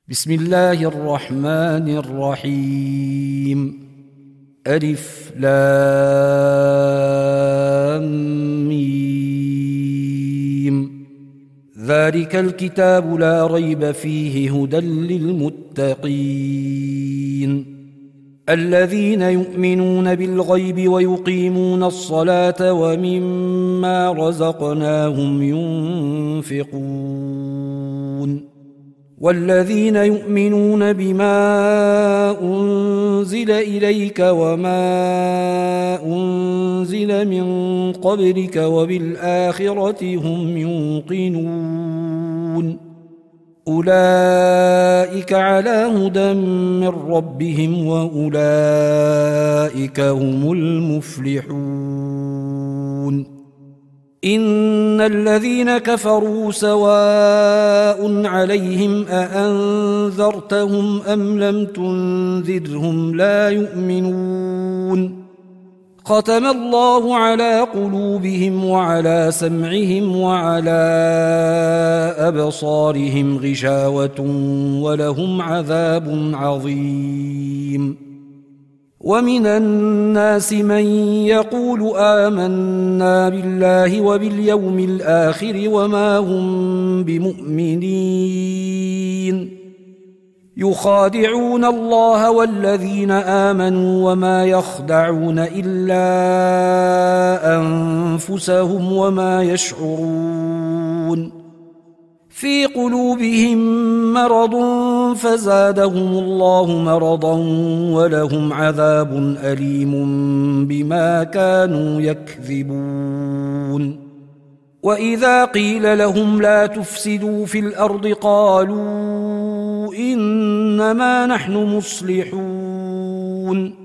بسم الله الرحمن الرحيم. ألف لام ميم. ذلك الكتاب لا ريب فيه هدى للمتقين الذين يؤمنون بالغيب ويقيمون الصلاة ومما رزقناهم ينفقون والذين يؤمنون بما أنزل إليك وما أنزل من قبلك وبالآخرة هم يوقنون أولئك على هدى من ربهم وأولئك هم المفلحون. إن الذين كفروا سواء عليهم أأنذرتهم أم لم تنذرهم لا يؤمنون. ختم الله على قلوبهم وعلى سمعهم وعلى أبصارهم غشاوة ولهم عذاب عظيم. ومن الناس من يقول آمنا بالله وباليوم الآخر وما هم بمؤمنين يخادعون الله والذين آمنوا وما يخدعون إلا أنفسهم وما يشعرون. في قلوبهم مرض فزادهم الله مرضا ولهم عذاب أليم بما كانوا يكذبون. وإذا قيل لهم لا تفسدوا في الأرض قالوا إنما نحن مصلحون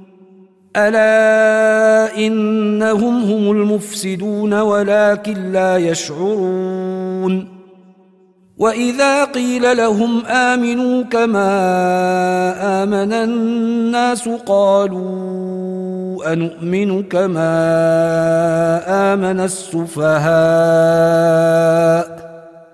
ألا إنهم هم المفسدون ولكن لا يشعرون. وإذا قيل لهم آمنوا كما آمن الناس قالوا أنؤمن كما آمن السفهاء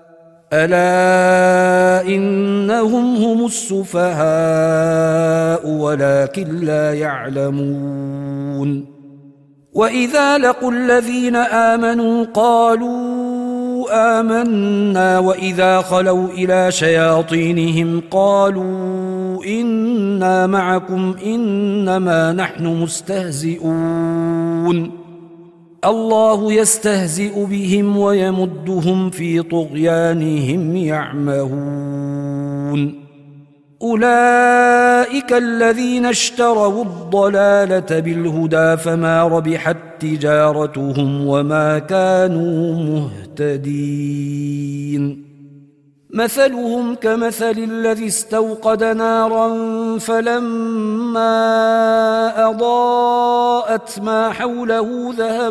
ألا إنهم هم السفهاء ولكن لا يعلمون. وإذا لقوا الذين آمنوا قالوا آمنا وإذا خلوا إلى شياطينهم قالوا إنا معكم إنما نحن مستهزئون الله يستهزئ بهم ويمدهم في طغيانهم يعمهون. أولئك الذين اشتروا الضلالة بالهدى فما ربحت تجارتهم وما كانوا مهتدين. مثلهم كمثل الذي استوقد نارا فلما أضاءت ما حوله ذهب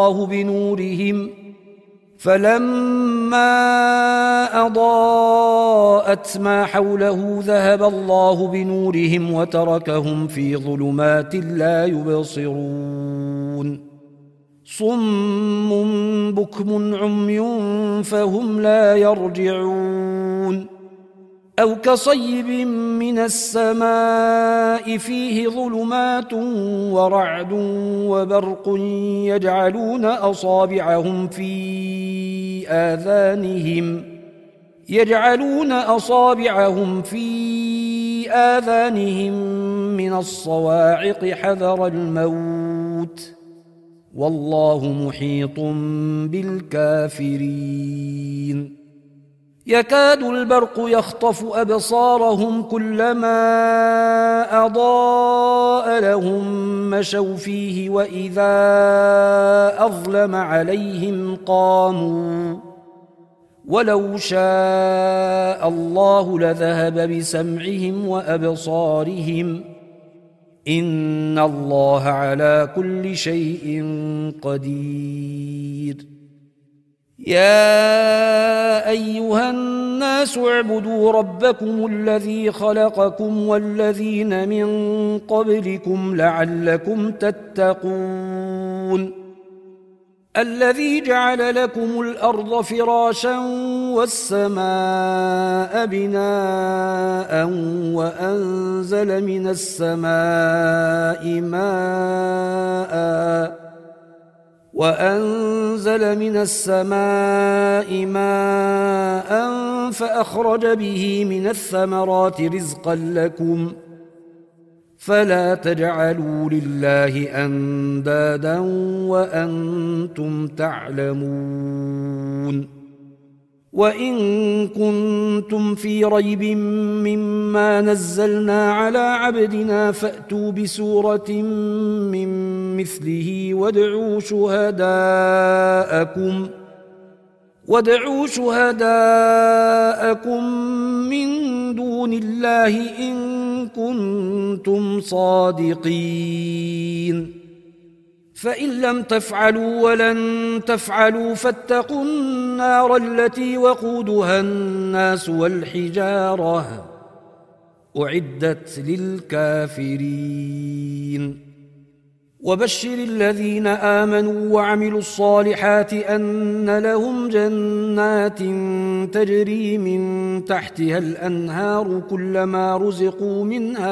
الله بنورهم وتركهم في ظلمات لا يبصرون. صم بكم عمي فهم لا يرجعون. أو كصيب من السماء فيه ظلمات ورعد وبرق يجعلون أصابعهم في آذانهم من الصواعق حذر الموت والله محيط بالكافرين. يكاد البرق يخطف أبصارهم كلما أضاء لهم مشوا فيه وإذا أظلم عليهم قاموا ولو شاء الله لذهب بسمعهم وأبصارهم إن الله على كل شيء قدير. يا أيها الناس اعبدوا ربكم الذي خلقكم والذين من قبلكم لعلكم تتقون الذي جعل لكم الأرض فراشا والسماء بناء وأنزل من السماء ماء فأخرج به من الثمرات رزقا لكم فلا تجعلوا لله أندادا وأنتم تعلمون وإن كنتم في ريب مما نزلنا على عبدنا فأتوا بسورة من مثله وادعوا شهداءكم من دون الله إن كنتم صادقين فإن لم تفعلوا ولن تفعلوا فاتقوا النار التي وقودها الناس والحجارة أعدت للكافرين وبشر الذين آمنوا وعملوا الصالحات أن لهم جنات تجري من تحتها الأنهار كلما رزقوا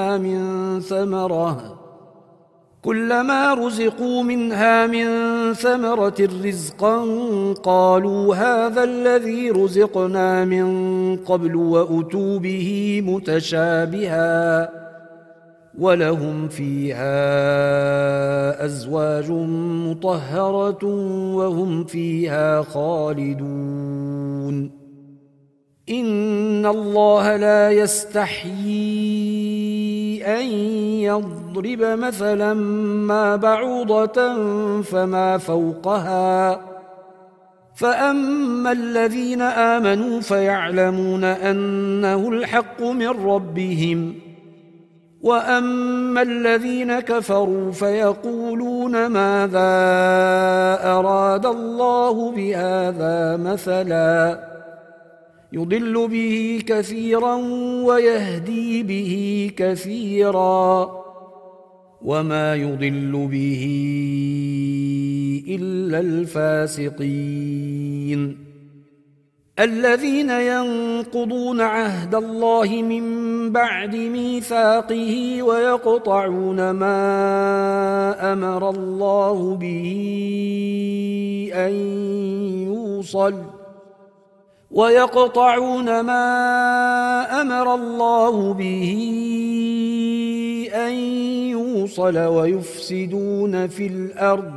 منها من ثمرة رزقا قالوا هذا الذي رزقنا من قبل وأتوا به متشابها ولهم فيها أزواج مطهرة وهم فيها خالدون إن الله لا يستحيي أن يضرب مثلا ما بعوضة فما فوقها فأما الذين آمنوا فيعلمون أنه الحق من ربهم وأما الذين كفروا فيقولون ماذا أراد الله بهذا مثلا يضل به كثيرا ويهدي به كثيرا وما يضل به إلا الفاسقين الذين ينقضون عهد الله من بعد ميثاقه ويقطعون ما أمر الله به أن يوصل ويفسدون في الأرض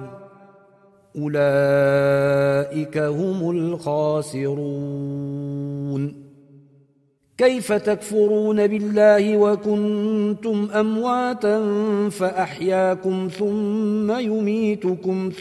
أولئك هم الخاسرون كيف تكفرون بالله وكنتم أمواتا فأحياكم ثم يميتكم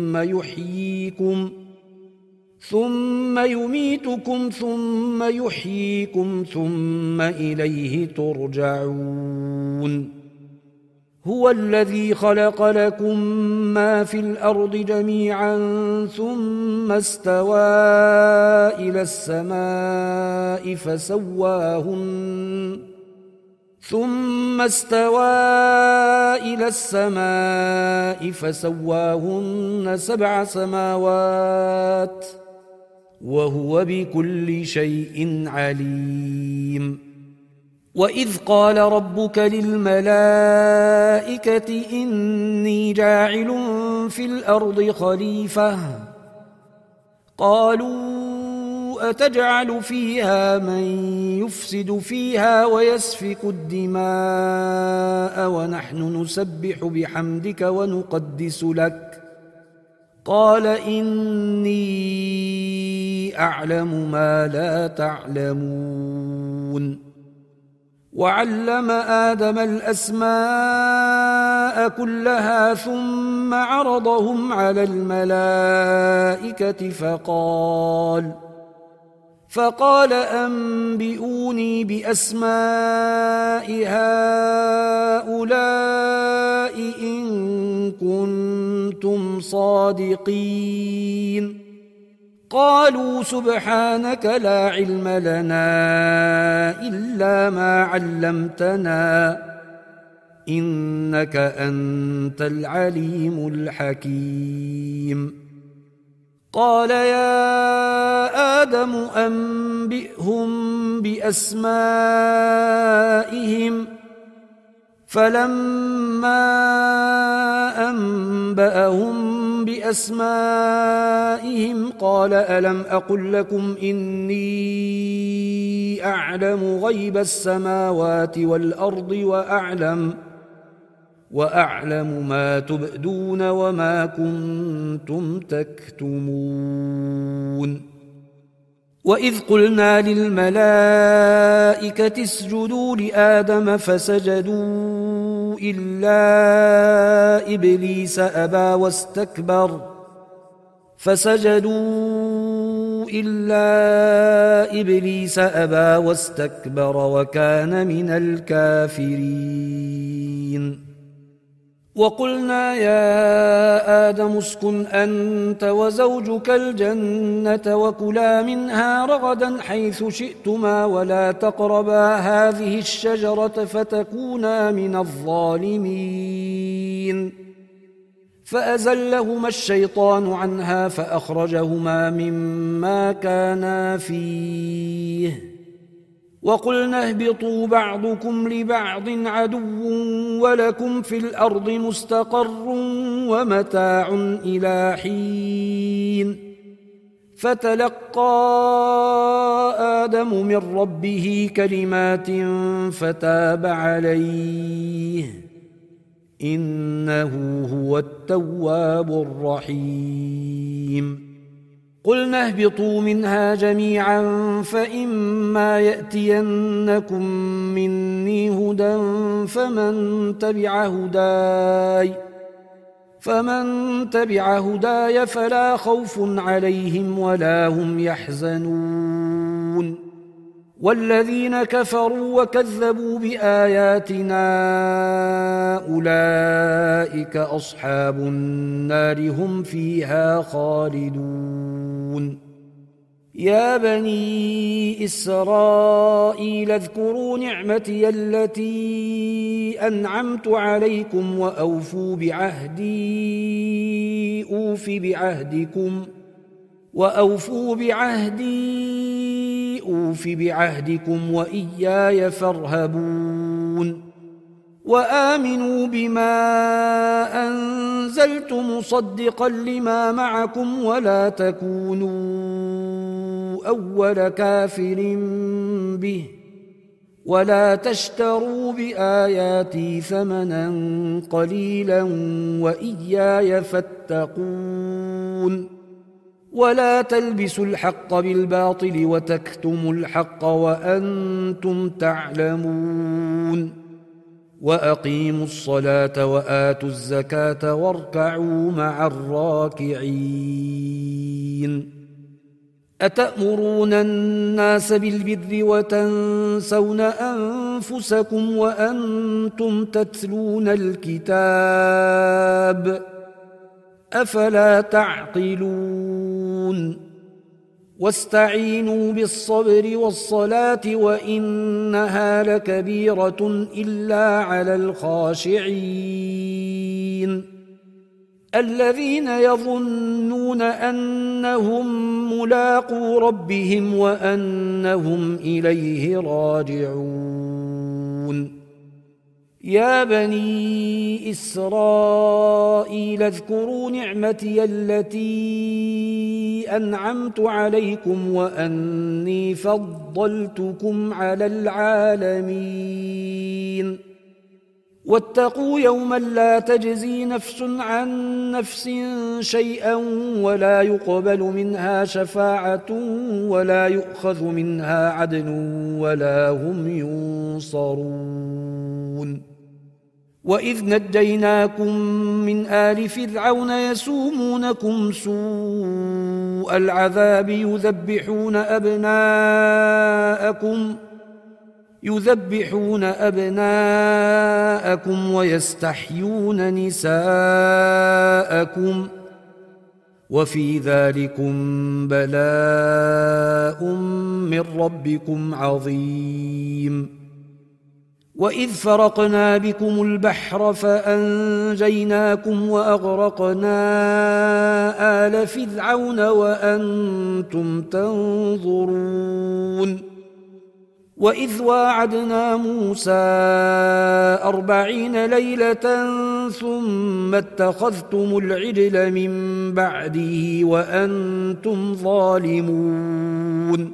ثم يحييكم ثم إليه ترجعون هو الذي خلق لكم ما في الأرض جميعا ثم استوى إلى السماء فسواهن 7 سماوات وهو بكل شيء عليم وإذ قال ربك للملائكة إني جاعل في الأرض خليفة قالوا أتجعل فيها من يفسد فيها ويسفك الدماء ونحن نسبح بحمدك ونقدس لك قال إني أعلم ما لا تعلمون وعلم آدم الأسماء كلها ثم عرضهم على الملائكة فقال أنبئوني بأسماء هؤلاء إن كنتم صادقين قالوا سبحانك لا علم لنا إلا ما علمتنا إنك أنت العليم الحكيم قال يا آدم أنبئهم بأسمائهم فلما أنبأهم بأسمائهم قال ألم أقل لكم إني أعلم غيب السماوات والأرض وأعلم ما تبدون وما كنتم تكتمون وإذ قلنا للملائكة اسجدوا لآدم فسجدوا إلا إبليس أبى واستكبر وكان من الكافرين وقلنا يا آدم اسكن أنت وزوجك الجنة وكلا منها رغدا حيث شئتما ولا تقربا هذه الشجرة فتكونا من الظالمين فأزلهما الشيطان عنها فأخرجهما مما كانا فيه وقلنا اهبطوا بعضكم لبعض عدو ولكم في الأرض مستقر ومتاع إلى حين فتلقى آدم من ربه كلمات فتاب عليه إنه هو التواب الرحيم قلنا اهبطوا منها جميعا فإما يأتينكم مني هدى فمن تبع هداي فلا خوف عليهم ولا هم يحزنون والذين كفروا وكذبوا بآياتنا أولئك أصحاب النار هم فيها خالدون يا بني إسرائيل اذكروا نعمتي التي أنعمت عليكم وأوفوا بعهدي أوف بعهدكم وإياي فارهبون وآمنوا بما أنزلت مصدقا لما معكم ولا تكونوا أول كافر به ولا تشتروا بآياتي ثمنا قليلا وإياي فاتقون ولا تلبسوا الحق بالباطل وتكتموا الحق وأنتم تعلمون وأقيموا الصلاة وآتوا الزكاة واركعوا مع الراكعين أتأمرون الناس بالبر وتنسون أنفسكم وأنتم تتلون الكتاب أفلا تعقلون واستعينوا بالصبر والصلاة وإنها لكبيرة إلا على الخاشعين الذين يظنون أنهم ملاقو ربهم وأنهم إليه راجعون يا بني إسرائيل اذكروا نعمتي التي أنعمت عليكم وأني فضلتكم على العالمين واتقوا يوما لا تجزي نفس عن نفس شيئا ولا يقبل منها شفاعة ولا يؤخذ منها عدل ولا هم ينصرون وإذ نجيناكم من آل فرعون يسومونكم سوء العذاب يذبحون أبناءكم ويستحيون نساءكم وفي ذلكم بلاء من ربكم عظيم وإذ فرقنا بكم البحر فأنجيناكم وأغرقنا آل فرعون وأنتم تنظرون وإذ واعدنا موسى 40 ليلة ثم اتخذتم العجل من بعده وأنتم ظالمون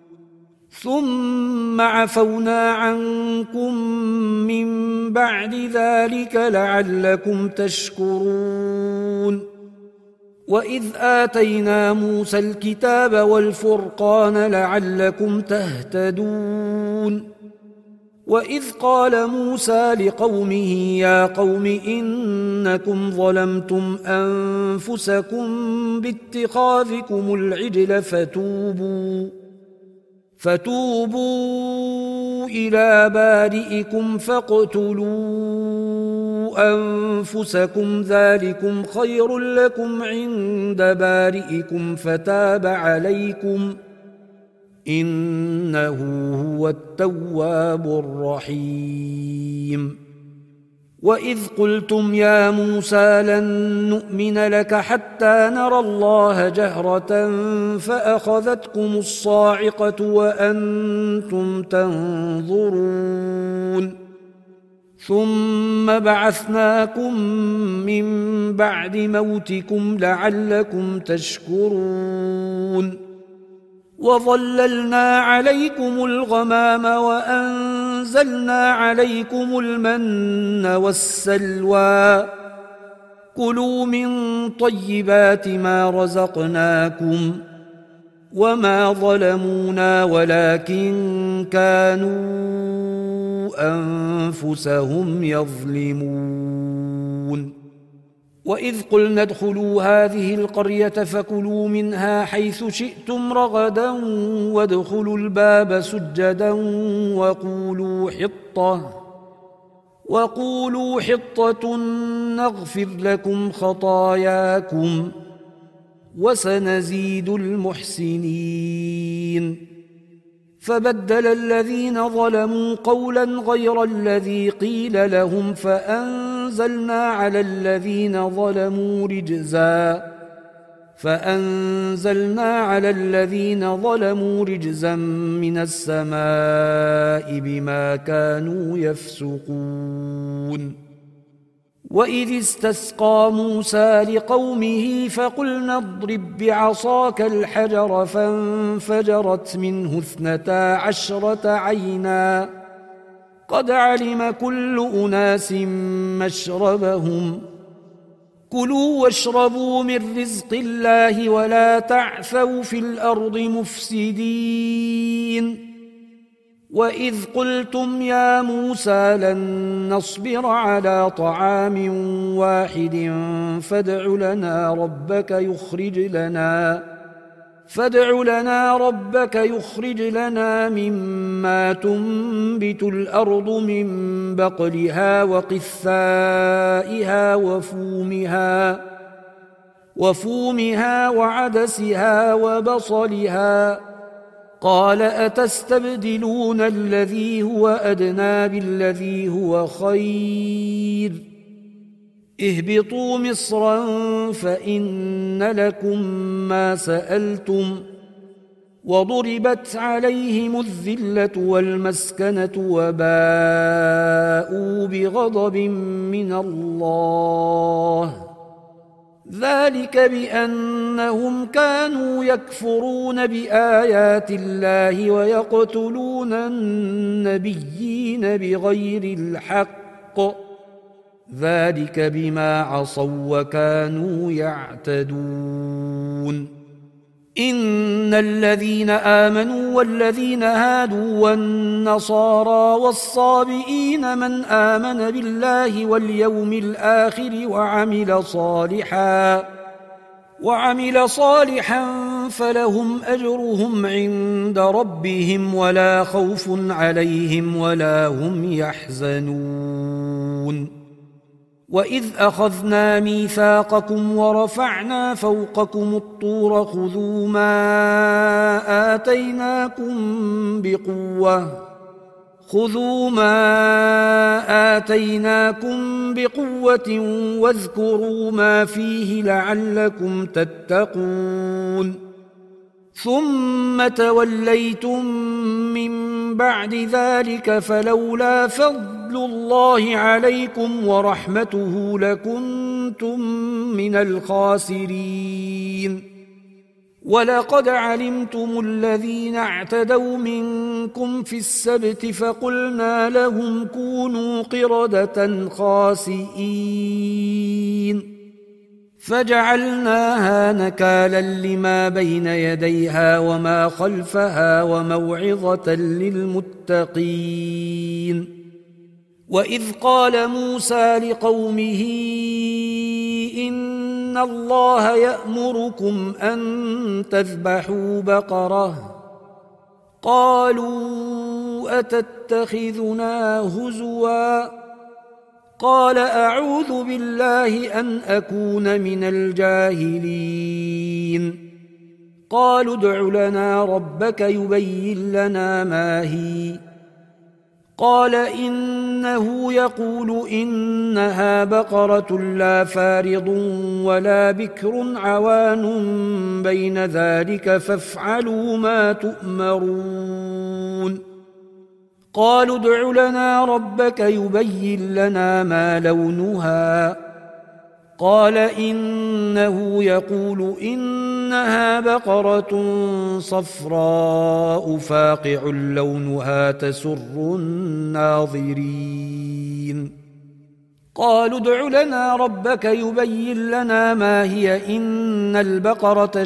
ثم عفونا عنكم من بعد ذلك لعلكم تشكرون وإذ آتينا موسى الكتاب والفرقان لعلكم تهتدون وإذ قال موسى لقومه يا قوم إنكم ظلمتم أنفسكم باتخاذكم العجل فتوبوا إلى بارئكم فاقتلوا أنفسكم ذلكم خير لكم عند بارئكم فتاب عليكم إنه هو التواب الرحيم وإذ قلتم يا موسى لن نؤمن لك حتى نرى الله جهرة فأخذتكم الصاعقة وأنتم تنظرون ثم بعثناكم من بعد موتكم لعلكم تشكرون وظللنا عليكم الغمام وأنزلنا عليكم المن والسلوى كلوا من طيبات ما رزقناكم وما ظلمونا ولكن كانوا أنفسهم يظلمون وإذ قلنا ادخلوا هذه القرية فكلوا منها حيث شئتم رغدا وادخلوا الباب سجدا وقولوا حطة نغفر لكم خطاياكم وسنزيد المحسنين فبدل الذين ظلموا قولا غير الذي قيل لهم فأنزلنا على الذين ظلموا رجزا من السماء بما كانوا يفسقون وإذ استسقى موسى لقومه فقلنا اضرب بعصاك الحجر فانفجرت منه 12 عينا قد علم كل أناس مشربهم كلوا واشربوا من رزق الله ولا تعثوا في الأرض مفسدين وإذ قلتم يا موسى لن نصبر على طعام واحد فادع لنا ربك يخرج لنا مما تنبت الأرض من بقلها وقثائها وفومها وعدسها وبصلها قال أتستبدلون الذي هو أدنى بالذي هو خير اهبطوا مصرا فإن لكم ما سألتم وضربت عليهم الذلة والمسكنة وباءوا بغضب من الله ذلك بأنهم كانوا يكفرون بآيات الله ويقتلون النبيين بغير الحق ذلك بما عصوا وكانوا يعتدون إن الذين آمنوا والذين هادوا والنصارى والصابئين من آمن بالله واليوم الآخر وعمل صالحا فلهم أجرهم عند ربهم ولا خوف عليهم ولا هم يحزنون وإذ أخذنا ميثاقكم ورفعنا فوقكم الطور خذوا ما خذوا ما آتيناكم بقوة واذكروا ما فيه لعلكم تتقون ثم توليتم من بعد ذلك فلولا فضل الله عليكم ورحمته لكنتم من الخاسرين ولقد علمتم الذين اعتدوا منكم في السبت فقلنا لهم كونوا قردة خاسئين فجعلناها نكالا لما بين يديها وما خلفها وموعظة للمتقين وإذ قال موسى لقومه إن الله يأمركم أن تذبحوا بقرة قالوا أتتخذنا هزوا قال أعوذ بالله أن أكون من الجاهلين قالوا ادع لنا ربك يبين لنا ما هي قال إنه يقول إنها بقرة لا فارض ولا بكر عوان بين ذلك فافعلوا ما تؤمرون قالوا ادع لنا ربك يبين لنا ما لونها قال إنه يقول إنها بقرة صفراء فاقع لونها تسر الناظرين قالوا ادع لنا ربك يبين لنا ما هي إن البقرة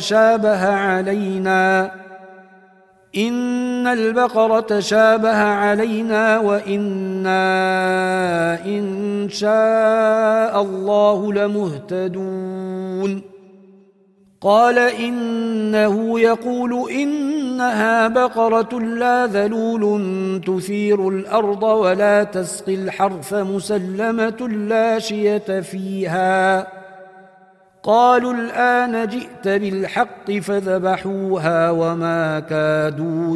شابه علينا وإنا إن شاء الله لمهتدون قال إنه يقول إنها بقرة لا ذلول تثير الأرض ولا تسقي الحرث مسلمة لا شية فيها قالوا الآن جئت بالحق فذبحوها وما كادوا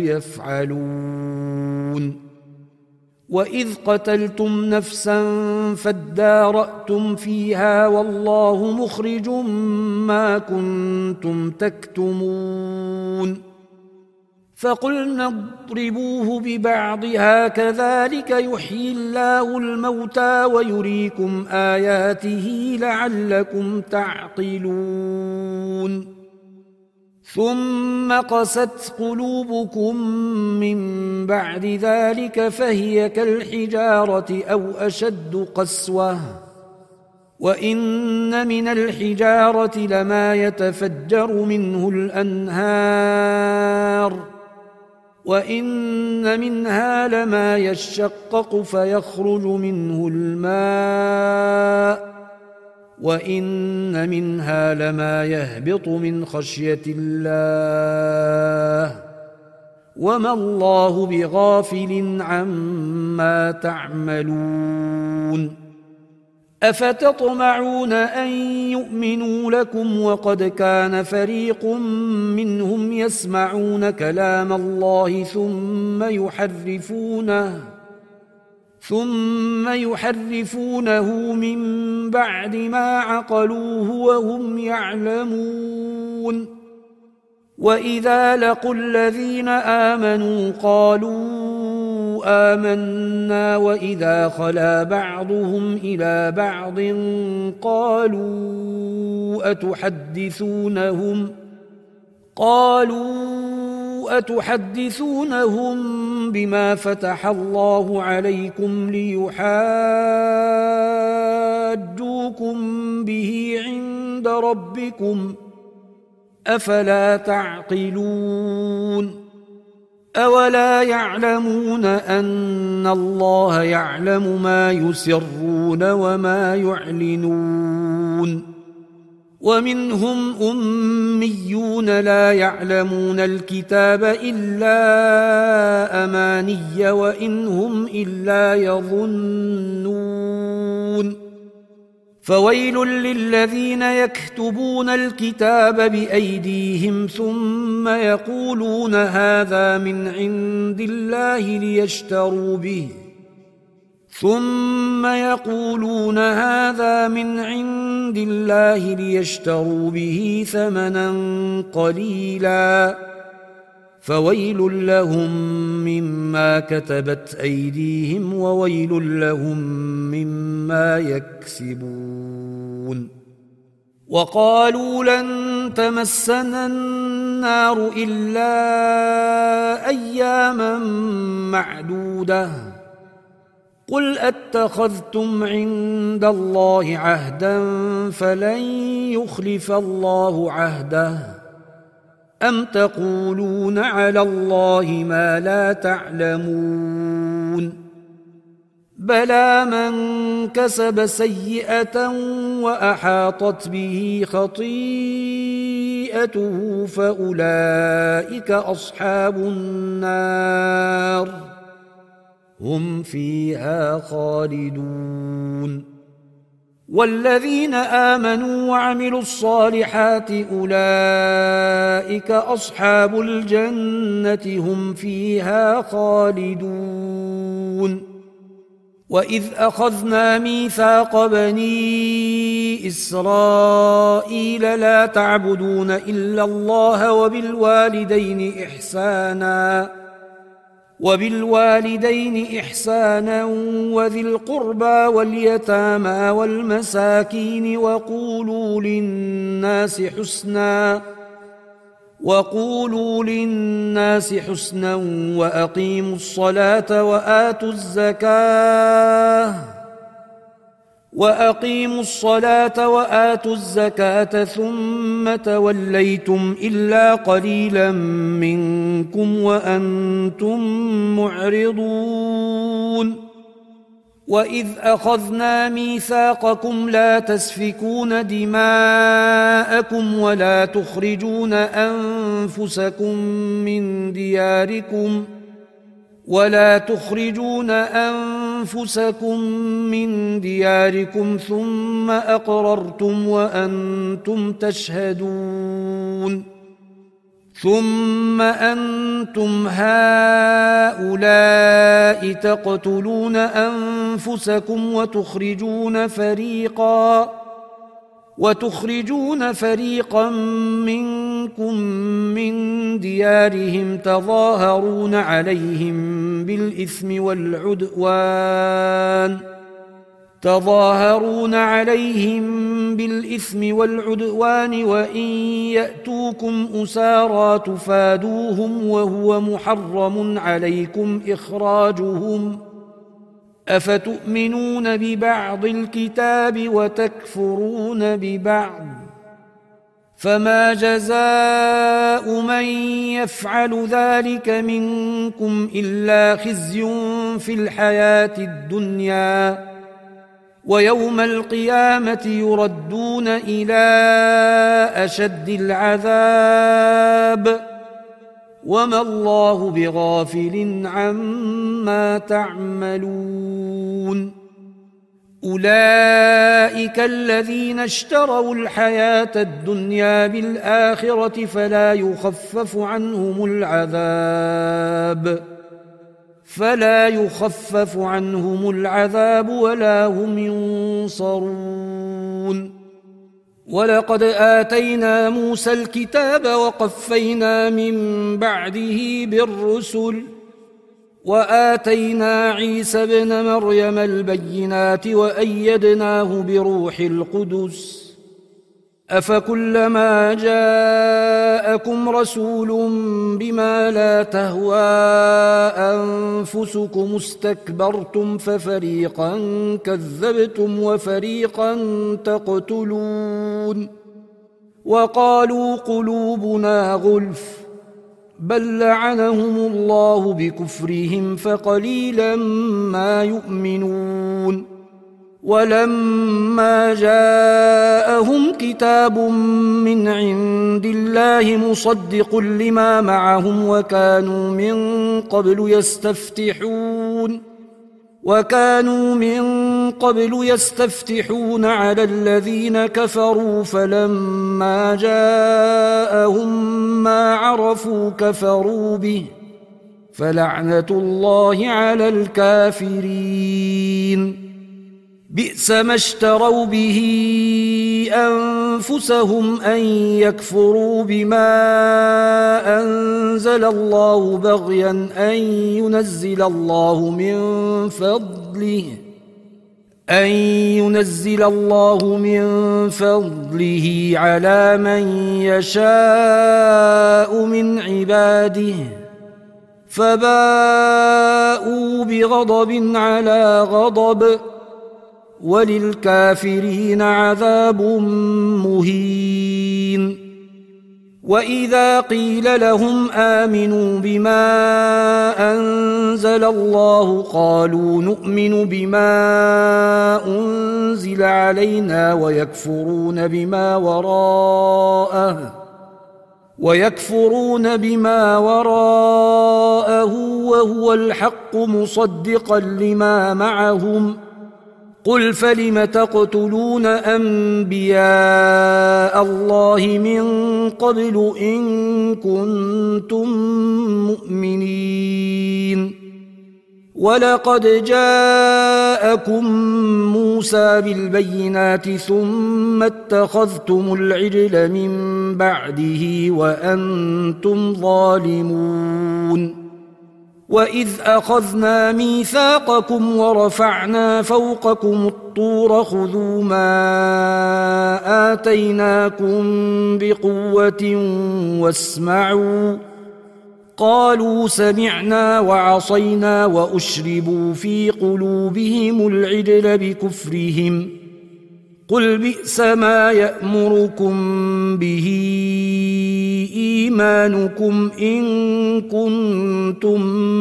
يفعلون وإذ قتلتم نفسا فادارأتم فيها والله مخرج ما كنتم تكتمون فقلنا اضربوه ببعضها كذلك يحيي الله الموتى ويريكم آياته لعلكم تعقلون ثم قست قلوبكم من بعد ذلك فهي كالحجارة أو أشد قسوة وإن من الحجارة لما يتفجر منه الأنهار وإن منها لما يشقق فيخرج منه الماء وإن منها لما يهبط من خشية الله وما الله بغافل عما تعملون أفتطمعون أن يؤمنوا لكم وقد كان فريق منهم يسمعون كلام الله ثم يحرفونه من بعد ما عقلوه وهم يعلمون وإذا لقوا الذين آمنوا قالوا آمنا وإذا خلا بعضهم إلى بعض قالوا أتحدثونهم بما فتح الله عليكم ليحاجوكم به عند ربكم أفلا تعقلون أولا يعلمون أن الله يعلم ما يسرون وما يعلنون ومنهم أميون لا يعلمون الكتاب إلا أماني وإن هم إلا يظنون فويل للذين يكتبون الكتاب بأيديهم ثم يقولون هذا من عند الله ليشتروا به ثمنا قليلا فويل لهم مما كتبت أيديهم وويل لهم مما يكسبون. وقالوا لن تمسنا النار إلا أياما معدودة قل أتخذتم عند الله عهدا فلن يخلف الله عهده أم تقولون على الله ما لا تعلمون بلى من كسب سيئة وأحاطت به خطيئته فأولئك أصحاب النار هم فيها خالدون. والذين آمنوا وعملوا الصالحات أولئك أصحاب الجنة هم فيها خالدون. وإذ أخذنا ميثاق بني إسرائيل لا تعبدون إلا الله وبالوالدين إحسانا وذي القربى واليتامى والمساكين وقولوا للناس حسنا وأقيموا الصلاة وآتوا الزكاة ثم توليتم إلا قليلا منكم وأنتم معرضون. وإذ أخذنا ميثاقكم لا تسفكون دماءكم ولا تخرجون أنفسكم من دياركم ثم أقررتم وأنتم تشهدون. ثم أنتم هؤلاء تقتلون أنفسكم وتخرجون فريقا منكم من ديارهم تظاهرون عليهم بالإثم والعدوان وإن يأتوكم أسارى تفادوهم وهو محرم عليكم إخراجهم أفتؤمنون ببعض الكتاب وتكفرون ببعض فما جزاء من يفعل ذلك منكم إلا خزي في الحياة الدنيا ويوم القيامة يردون إلى أشد العذاب وما الله بغافل عما تعملون. أولئك الذين اشتروا الحياة الدنيا بالآخرة فلا يخفف عنهم العذاب ولا هم ينصرون. ولقد آتينا موسى الكتاب وقفينا من بعده بالرسل وآتينا عيسى ابن مريم البينات وأيدناه بروح القدس أفكلما جاءكم رسول بما لا تهوى أنفسكم استكبرتم ففريقا كذبتم وفريقا تقتلون. وقالوا قلوبنا غلف بل لعنهم الله بكفرهم فقليلا ما يؤمنون. ولما جاءهم كتاب من عند الله مصدق لما معهم وكانوا من قبل يستفتحون على الذين كفروا فلما جاءهم ما عرفوا كفروا به فلعنة الله على الكافرين بئس ما اشتروا به أنفسهم أن يكفروا بما أنزل الله بغيا أن ينزل الله من فضله على من يشاء من عباده فباءوا بغضب على غضب وللكافرين عذاب مهين وإذا قيل لهم آمنوا بما أنزل الله قالوا نؤمن بما أنزل علينا ويكفرون بما وراءه وهو الحق مصدقا لما معهم قل فلم تقتلون أنبياء الله من قبل إن كنتم مؤمنين ولقد جاءكم موسى بالبينات ثم اتخذتم العجل من بعده وأنتم ظالمون وإذ أخذنا ميثاقكم ورفعنا فوقكم الطور خذوا ما آتيناكم بقوة واسمعوا قالوا سمعنا وعصينا وأشربوا في قلوبهم العجل بكفرهم قل بئس ما يأمركم به إيمانكم إن كنتم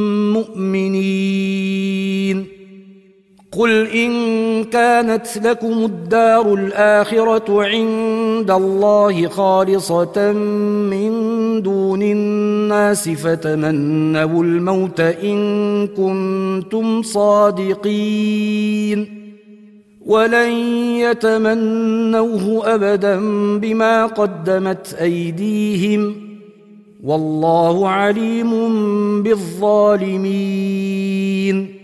مؤمنين قل إن كانت لكم الدار الآخرة عند الله خالصة من دون الناس فتمنوا الموت إن كنتم صادقين ولن يتمنوه أبدا بما قدمت أيديهم والله عليم بالظالمين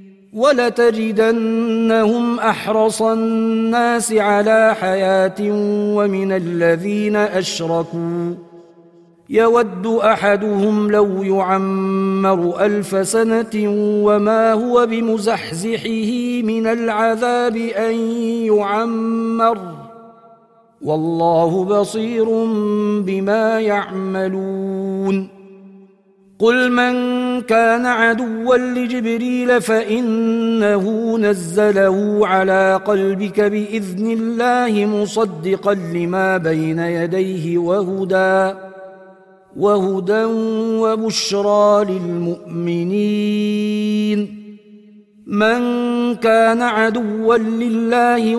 ولتجدنهم أحرص الناس على حياة ومن الذين أشركوا يود أحدهم لو يعمر 1000 سنة وما هو بمزحزحه من العذاب أن يعمر والله بصير بما يعملون قل من كان عدوا لجبريل فإنه نزله على قلبك بإذن الله مصدقا لما بين يديه وهدى وبشرى للمؤمنين من كان عدوا لله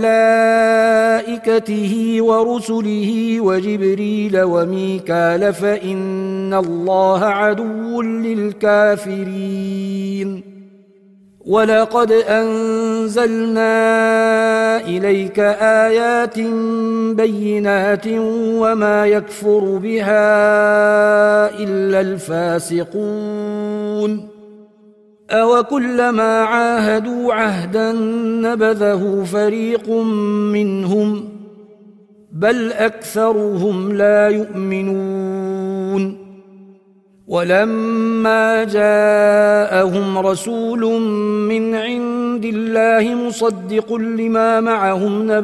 وملائكته ورسله وجبريل وميكال فإن الله عدو للكافرين ولقد أنزلنا إليك آيات بينات وما يكفر بها إلا الفاسقون أوكلما عاهدوا عهدا نبذه فريق منهم بل أكثرهم لا يؤمنون ولما جاءهم رسول من عند الله مصدق لما معهم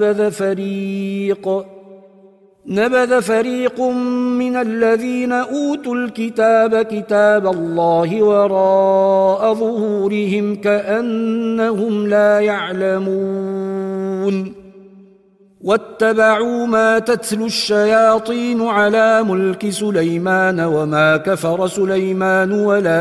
نبذ فريق من الذين أوتوا الكتاب كتاب الله وراء ظهورهم كأنهم لا يعلمون واتبعوا ما تتلو الشياطين على ملك سليمان وما كفر سليمان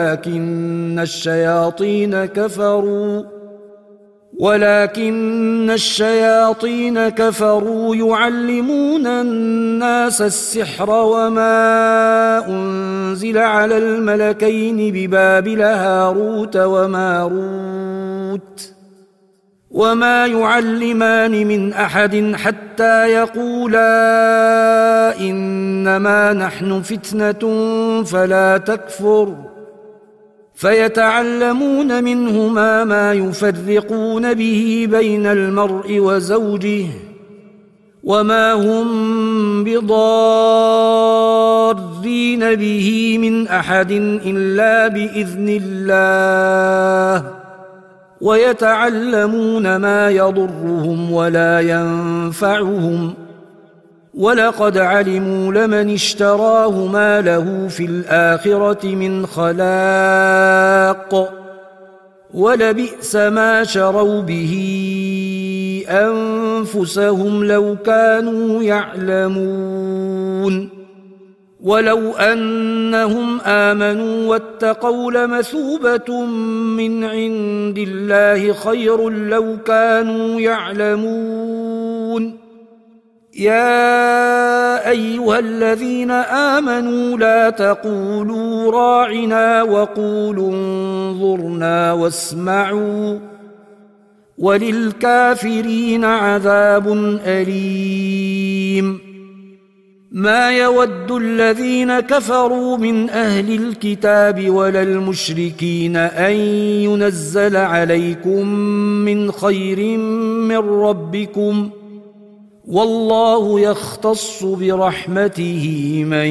ولكن الشياطين كفروا يعلمون الناس السحر وما أنزل على الملكين ببابل هاروت وماروت وما يعلمان من أحد حتى يقولا إنما نحن فتنة فلا تكفر فيتعلمون منهما ما يفرقون به بين المرء وزوجه وما هم بضارين به من أحد إلا بإذن الله ويتعلمون ما يضرهم ولا ينفعهم ولقد علموا لمن اشتراه ما له في الآخرة من خلاق ولبئس ما شروا به أنفسهم لو كانوا يعلمون ولو أنهم آمنوا واتقوا لمثوبة من عند الله خير لو كانوا يعلمون يا أيها الذين آمنوا لا تقولوا راعنا وقولوا انظرنا واسمعوا وللكافرين عذاب أليم ما يود الذين كفروا من أهل الكتاب ولا المشركين أن ينزل عليكم من خير من ربكم والله يختص برحمته من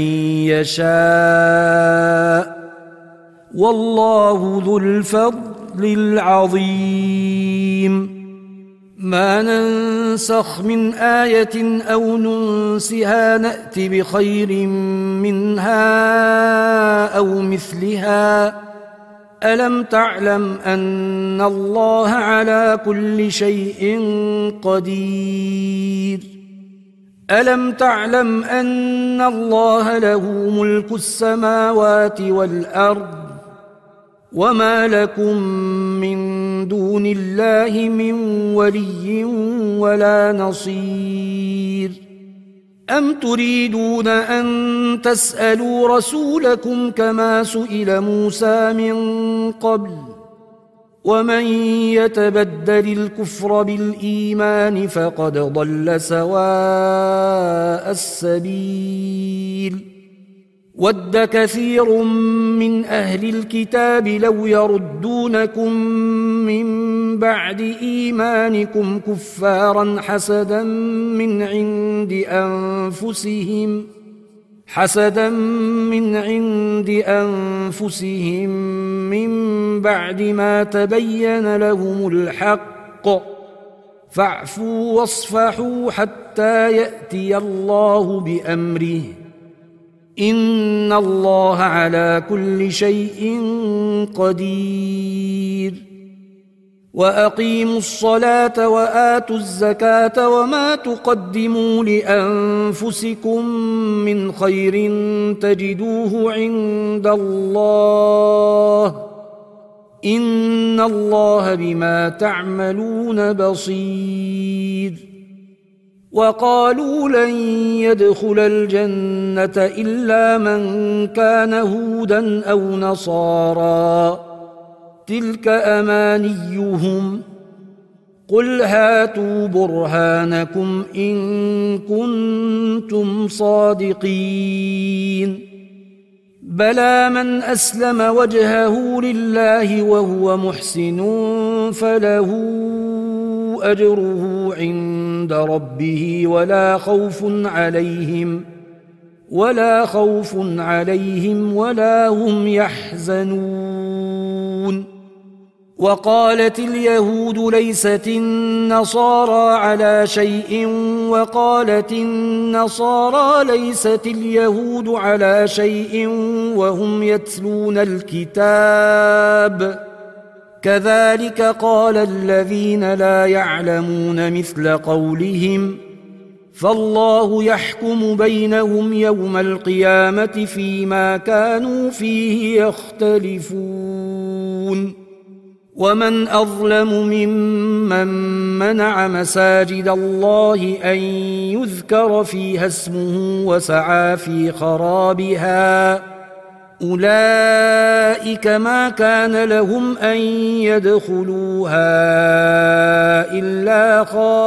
يشاء والله ذو الفضل العظيم ما ننسخ من آية أو ننسها نأت بخير منها أو مثلها ألم تعلم أن الله على كل شيء قدير ألم تعلم أن الله له ملك السماوات والأرض وما لكم من دون الله من ولي ولا نصير أم تريدون أن تسألوا رسولكم كما سئل موسى من قبل ومن يتبدل الكفر بالإيمان فقد ضل سواء السبيل ود كثير من أهل الكتاب لو يردونكم من بعد إيمانكم كفارا حسدا من عند أنفسهم من بعد ما تبين لهم الحق فاعفوا واصفحوا حتى يأتي الله بأمره إن الله على كل شيء قدير وأقيموا الصلاة وآتوا الزكاة وما تقدموا لأنفسكم من خير تجدوه عند الله إن الله بما تعملون بصير وقالوا لن يدخل الجنة إلا من كان هودا أو نصارى تلك أمانيهم قل هاتوا برهانكم إن كنتم صادقين بلى من أسلم وجهه لله وهو محسن فله أجره عند ربه ولا خوف عليهم ولا هم يحزنون وقالت اليهود ليست النصارى على شيء وقالت النصارى ليست اليهود على شيء وهم يتلون الكتاب كذلك قال الذين لا يعلمون مثل قولهم فالله يحكم بينهم يوم القيامة فيما كانوا فيه يختلفون ومن أظلم ممن منع مساجد الله أن يذكر فيها اسمه وسعى في خرابها أولئك ما كان لهم أن يدخلوها إلا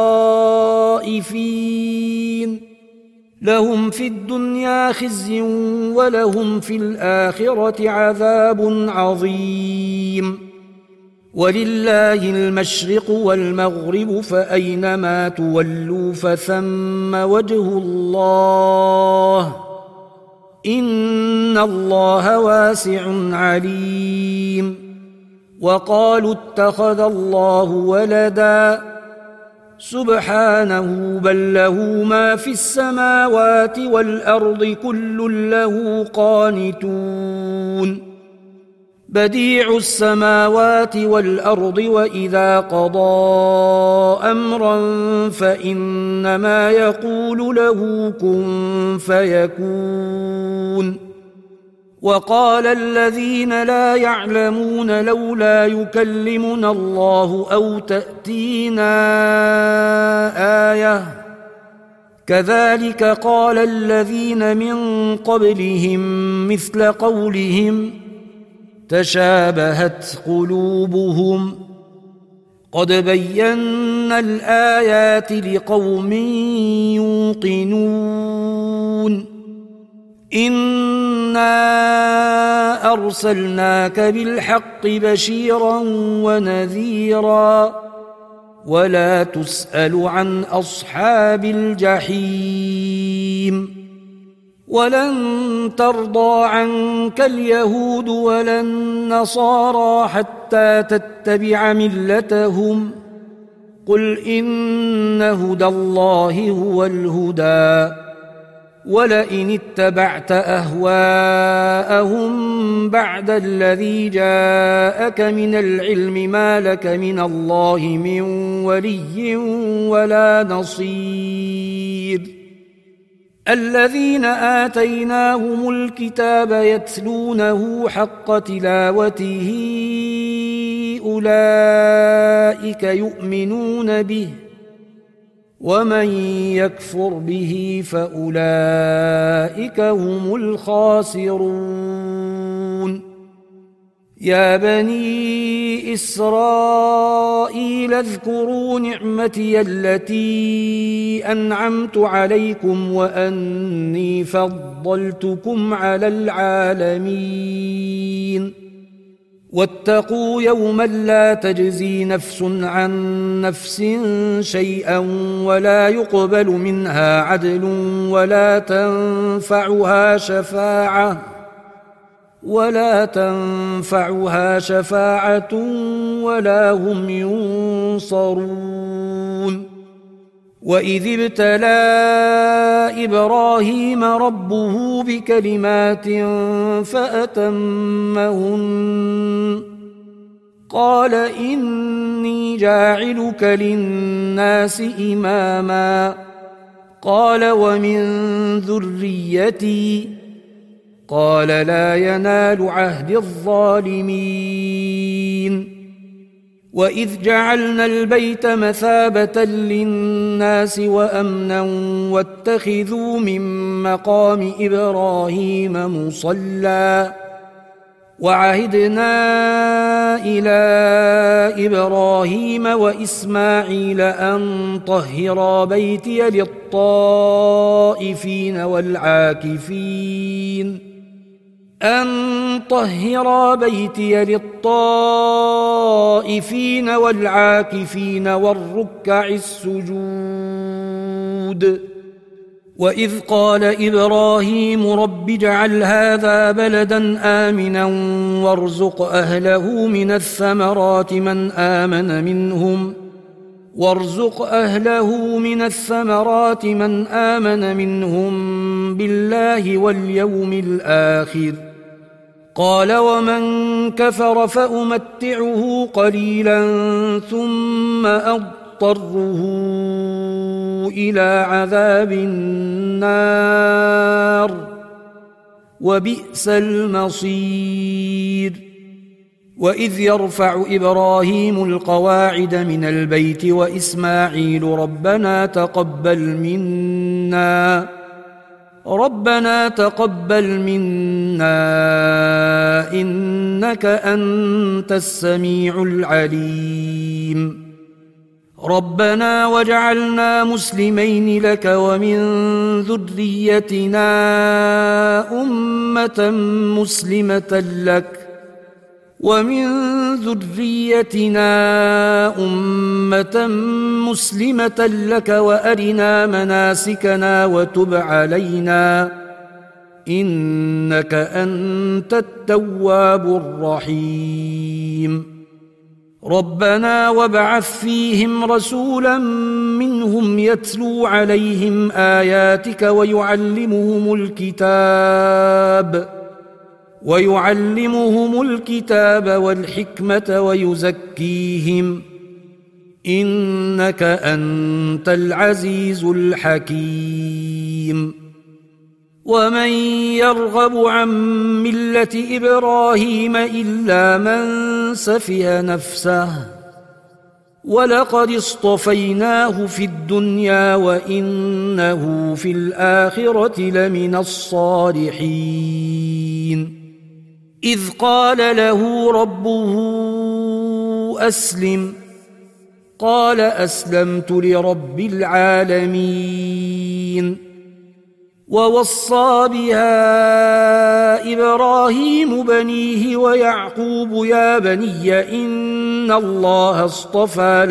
خائفين لهم في الدنيا خزي ولهم في الآخرة عذاب عظيم ولله المشرق والمغرب فأينما تولوا فثم وجه الله إن الله واسع عليم وقالوا اتخذ الله ولدا سبحانه بل له ما في السماوات والأرض كل له قانتون بديع السماوات والأرض وإذا قضى أمرا فإنما يقول له كن فيكون وقال الذين لا يعلمون لولا يكلمنا الله أو تأتينا آية كذلك قال الذين من قبلهم مثل قولهم تشابهت قلوبهم قد بينا الآيات لقوم يوقنون إنا أرسلناك بالحق بشيرا ونذيرا ولا تسأل عن أصحاب الجحيم ولن ترضى عنك اليهود ولا النصارى حتى تتبع ملتهم قل إن هدى الله هو الهدى ولئن اتبعت أهواءهم بعد الذي جاءك من العلم ما لك من الله من ولي ولا نصير الذين آتيناهم الكتاب يتلونه حق تلاوته أولئك يؤمنون به ومن يكفر به فأولئك هم الخاسرون يا بني إسرائيل اذكروا نعمتي التي أنعمت عليكم وأني فضلتكم على العالمين واتقوا يوما لا تجزي نفس عن نفس شيئا ولا يقبل منها عدل ولا تنفعها شفاعة ولا هم ينصرون وإذ ابتلى إبراهيم ربه بكلمات فأتمهن قال إني جاعلك للناس إماما قال ومن ذريتي قال لا ينال عهد الظالمين وإذ جعلنا البيت مثابة للناس وأمنا واتخذوا من مقام إبراهيم مصلى وعهدنا إلى إبراهيم وإسماعيل أن طهرا بيتي للطائفين والعاكفين والركع السجود وإذ قال إبراهيم رب اجعل هذا بلدا آمنا وارزق أهله من الثمرات من آمن منهم بالله واليوم الآخر قال ومن كفر فأمتعه قليلا ثم أضطره إلى عذاب النار وبئس المصير وإذ يرفع إبراهيم القواعد من البيت وإسماعيل ربنا تقبل منا ربنا تقبل منا إنك أنت السميع العليم ربنا واجعلنا مسلمين لك ومن ذريتنا أمة مسلمة لك وأرنا مناسكنا وتب علينا إنك أنت التواب الرحيم ربنا وابعث فيهم رسولا منهم يتلو عليهم آياتك ويعلمهم الكتاب والحكمة ويزكيهم إنك أنت العزيز الحكيم ومن يرغب عن ملة إبراهيم إلا من سفه نفسه ولقد اصطفيناه في الدنيا وإنه في الآخرة لمن الصالحين إذ قال له ربه أسلم قال أسلمت لرب العالمين ووصى بها إبراهيم بنيه ويعقوب يا بني إن الله اصطفى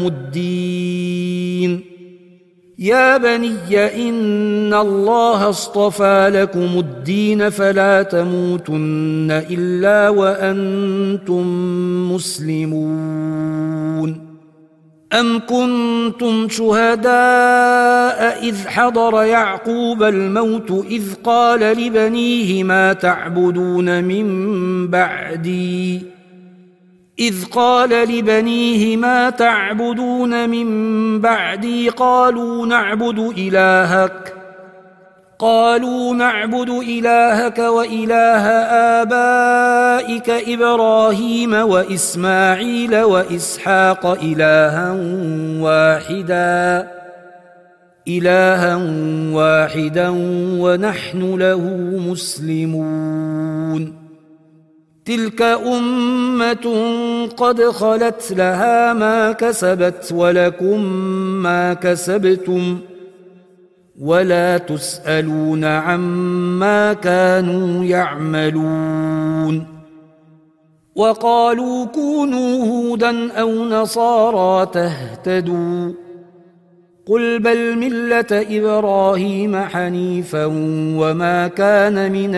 لكم الدين فلا تموتن إلا وأنتم مسلمون أم كنتم شهداء إذ حضر يعقوب الموت إذ قال لبنيه ما تعبدون من بعدي قالوا نعبد إلهك وإله آبائك إبراهيم وإسماعيل وإسحاق إلها واحدا ونحن له مسلمون تلك أمة قد خلت لها ما كسبت ولكم ما كسبتم ولا تسألون عما كانوا يعملون وقالوا كونوا هودا أو نصارى تهتدوا قل بل ملة إبراهيم حنيفا وما كان من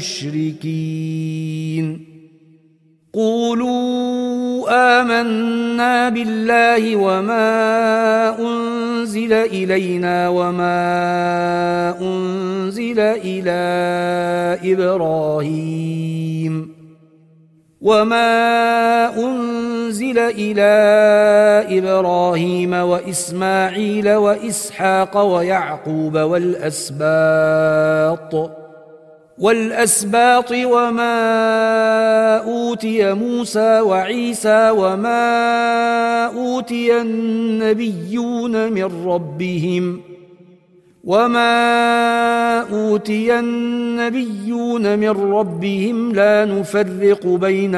المشركين قولوا آمنا بالله وما أنزل إلينا وما أنزل إلى إبراهيم وإسماعيل وإسحاق ويعقوب والأسباط وما أوتي موسى وعيسى وما أوتي النبيون من ربهم لا نفرق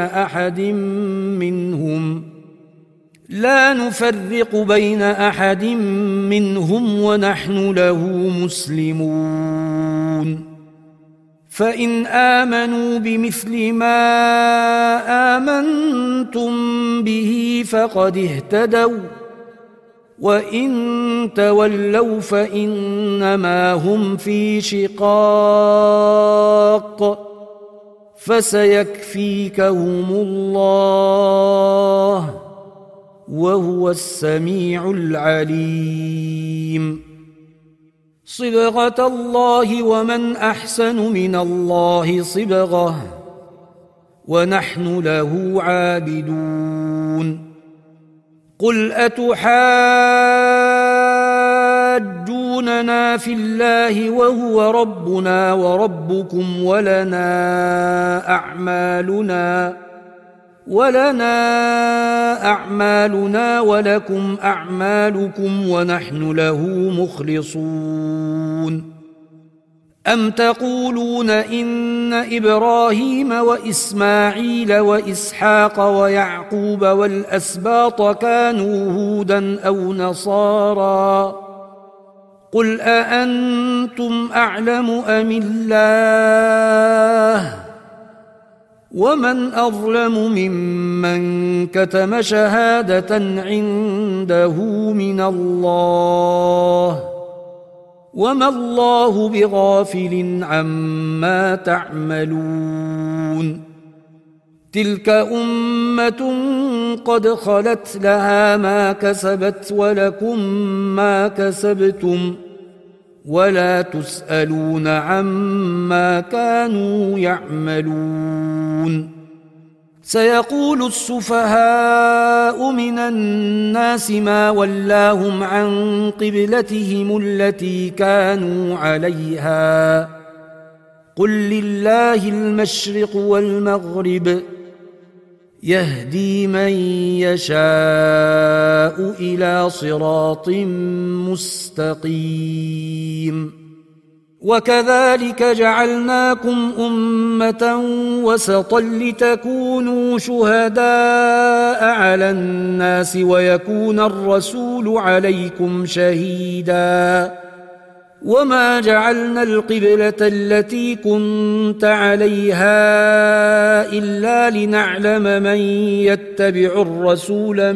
بين أحد منهم ونحن له مسلمون فإن آمنوا بمثل ما آمنتم به فقد اهتدوا وإن تولوا فإنما هم في شقاق فسيكفيكهم الله وهو السميع العليم صبغة الله ومن أحسن من الله صبغة ونحن له عابدون قل أتحاجوننا في الله وهو ربنا وربكم ولنا أعمالنا ولكم أعمالكم ونحن له مخلصون أم تقولون إن إبراهيم وإسماعيل وإسحاق ويعقوب والأسباط كانوا هودا أو نصارى قل أأنتم أعلم أم الله ومن أظلم ممن كتم شهادة عنده من الله وما الله بغافل عما تعملون تلك أمة قد خلت لها ما كسبت ولكم ما كسبتم ولا تسألون عما كانوا يعملون سيقول السفهاء من الناس ما ولاهم عن قبلتهم التي كانوا عليها قل لله المشرق والمغرب يهدي من يشاء إلى صراط مستقيم وكذلك جعلناكم أمة وسطا لتكونوا شهداء على الناس ويكون الرسول عليكم شهيدا وما جعلنا القبلة التي كنت عليها إلا لنعلم من يتبع الرسول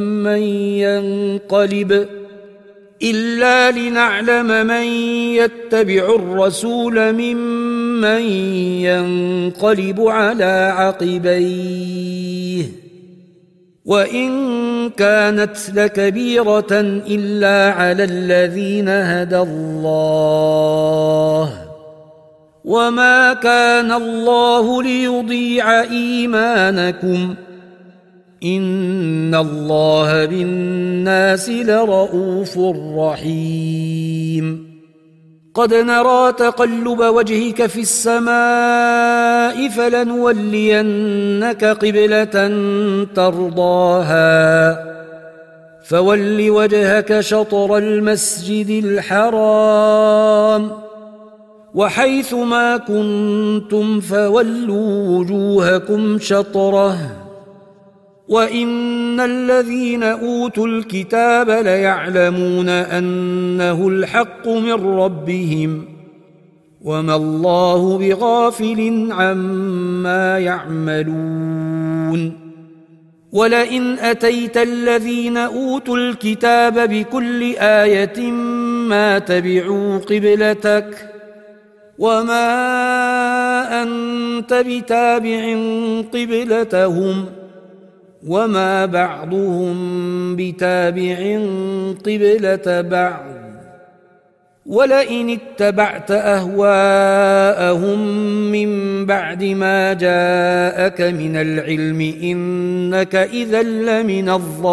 ممن ينقلب على عقبيه وإن كانت لكبيرة إلا على الذين هدى الله وما كان الله ليضيع إيمانكم إن الله بالناس لرؤوف رحيم قد نرى تقلب وجهك في السماء فلنولينك قبلة ترضاها فول وجهك شطر المسجد الحرام وحيث ما كنتم فولوا وجوهكم شطره وإن الذين أوتوا الكتاب ليعلمون أنه الحق من ربهم وما الله بغافل عما يعملون ولئن أتيت الذين أوتوا الكتاب بكل آية ما تبعوا قبلتك وما أنت بتابع قبلتهم وما بعضهم بتابع قبلة بعض ولئن اتبعت أهواءهم من بعد ما جاءك من العلم إنك إذا لمن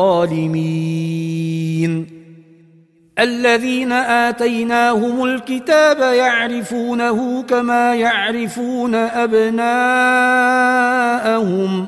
الظالمين الذين آتيناهم الكتاب يعرفونه كما يعرفون أبناءهم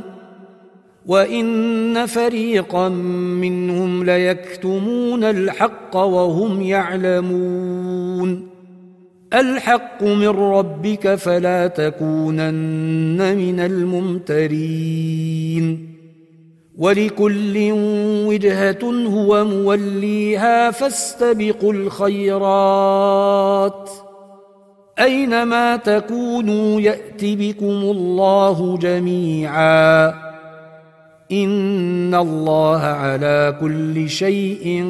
وإن فريقا منهم ليكتمون الحق وهم يعلمون الحق من ربك فلا تكونن من الممترين ولكل وجهة هو موليها فاستبقوا الخيرات أينما تكونوا يأت بكم الله جميعا إن الله على كل شيء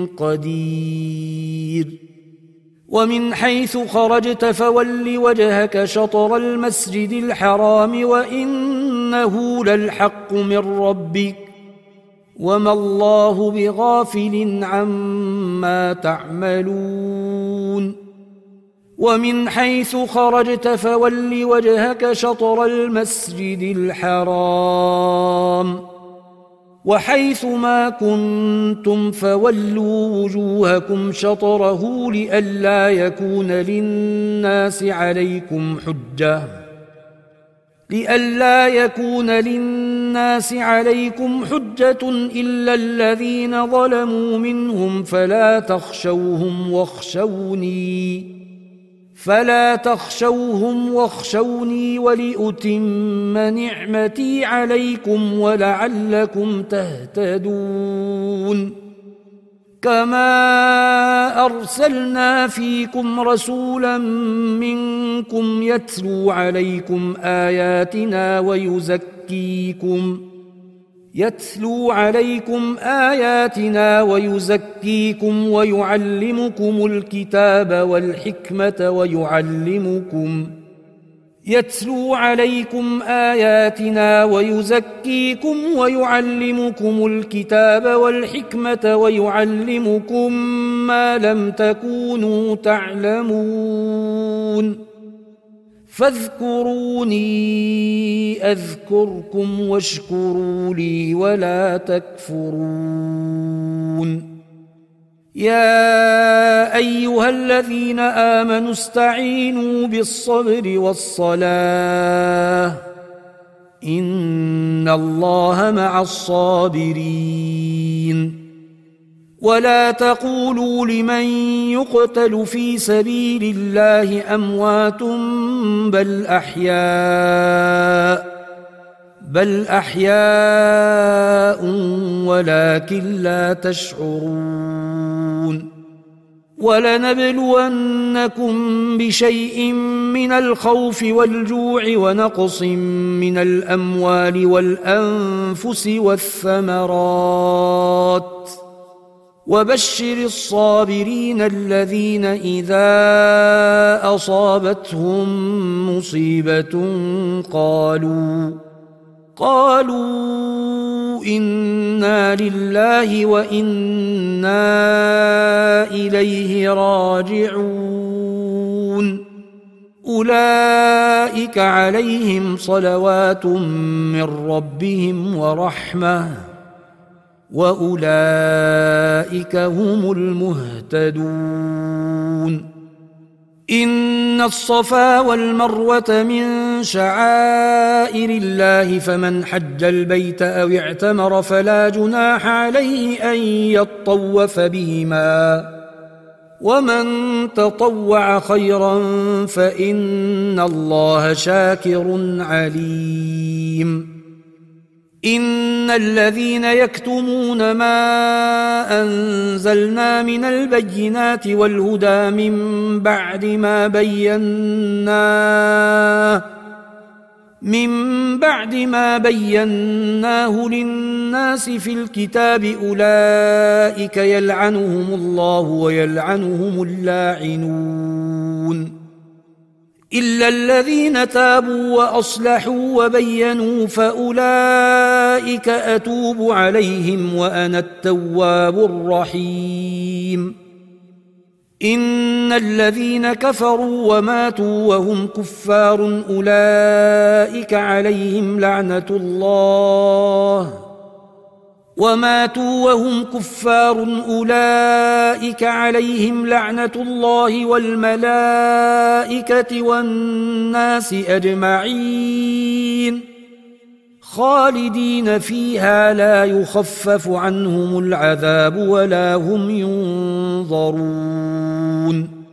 قدير ومن حيث خرجت فول وجهك شطر المسجد الحرام وإنه للحق من ربك وما الله بغافل عما تعملون ومن حيث خرجت فول وجهك شطر المسجد الحرام وحيث ما كنتم فولوا وجوهكم شطره لئلا يكون للناس عليكم حجة إلا الذين ظلموا منهم فلا تخشوهم فلا تخشوهم واخشوني ولأتم نعمتي عليكم ولعلكم تهتدون كما أرسلنا فيكم رسولا منكم يتلو عليكم آياتنا ويزكيكم ويعلمكم الكتاب والحكمة ويعلمكم ما لم تكونوا تعلمون فاذكروني أذكركم واشكروا لي ولا تكفرون يا أيها الذين آمنوا استعينوا بالصبر والصلاة إن الله مع الصابرين ولا تقولوا لمن يقتل في سبيل الله أموات بل أحياء ولكن لا تشعرون ولنبلونكم بشيء من الخوف والجوع ونقص من الأموال والأنفس والثمرات وبشر الصابرين الذين إذا أصابتهم مصيبة قالوا إنا لله وإنا إليه راجعون أولئك عليهم صلوات من ربهم ورحمة وأولئك هم المهتدون إن الصفا والمروة من شعائر الله فمن حج البيت أو اعتمر فلا جناح عليه أن يطوف بهما ومن تطوع خيرا فإن الله شاكر عليم إن الذين يكتمون ما أنزلنا من البينات والهدى من بعد ما بيناه للناس في الكتاب أولئك يلعنهم الله ويلعنهم اللاعنون إلا الذين تابوا وأصلحوا وبينوا فأولئك أتوب عليهم وأنا التواب الرحيم إن الذين كفروا وماتوا وهم كفار أولئك عليهم لعنة الله والملائكة والناس أجمعين خالدين فيها لا يخفف عنهم العذاب ولا هم ينظرون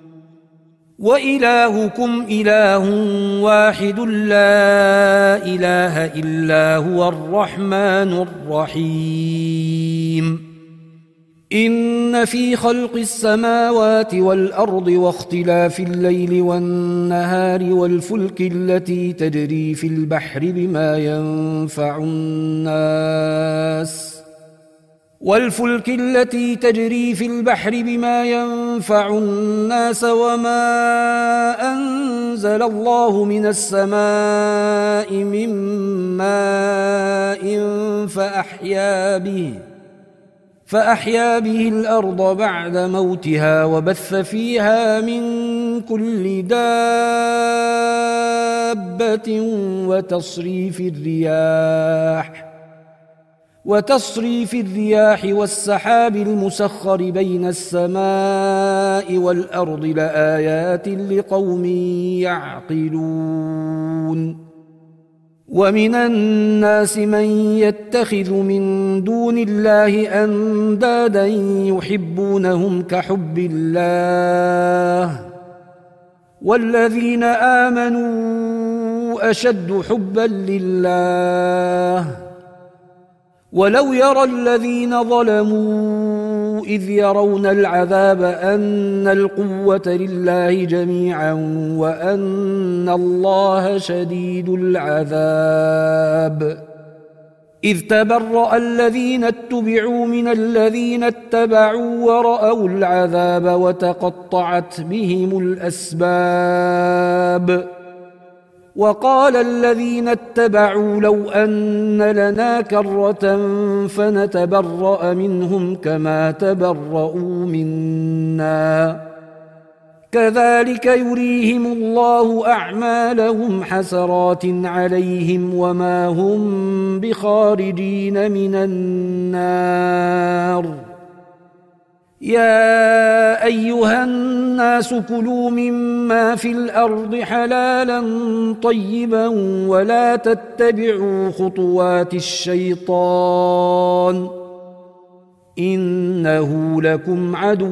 وإلهكم إله واحد لا إله إلا هو الرحمن الرحيم إن في خلق السماوات والأرض واختلاف الليل والنهار والفلك التي تجري في البحر بما ينفع الناس وما أنزل الله من السماء من ماء فأحيا به الأرض بعد موتها وبث فيها من كل دابة وتصريف الرياح والسحاب المسخر بين السماء والأرض لآيات لقوم يعقلون ومن الناس من يتخذ من دون الله أندادا يحبونهم كحب الله والذين آمنوا أشد حبا لله. ولو يرى الذين ظلموا إذ يرون العذاب أن القوة لله جميعا وأن الله شديد العذاب. إذ تبرأ الذين اتبعوا من الذين اتبعوا ورأوا العذاب وتقطعت بهم الأسباب. وقال الذين اتبعوا لو أن لنا كرة فنتبرأ منهم كما تبرؤوا منا كذلك يريهم الله أعمالهم حسرات عليهم وما هم بخارجين من النار. يا أيها الناس كلوا مما في الأرض حلالا طيبا ولا تتبعوا خطوات الشيطان إنه لكم عدو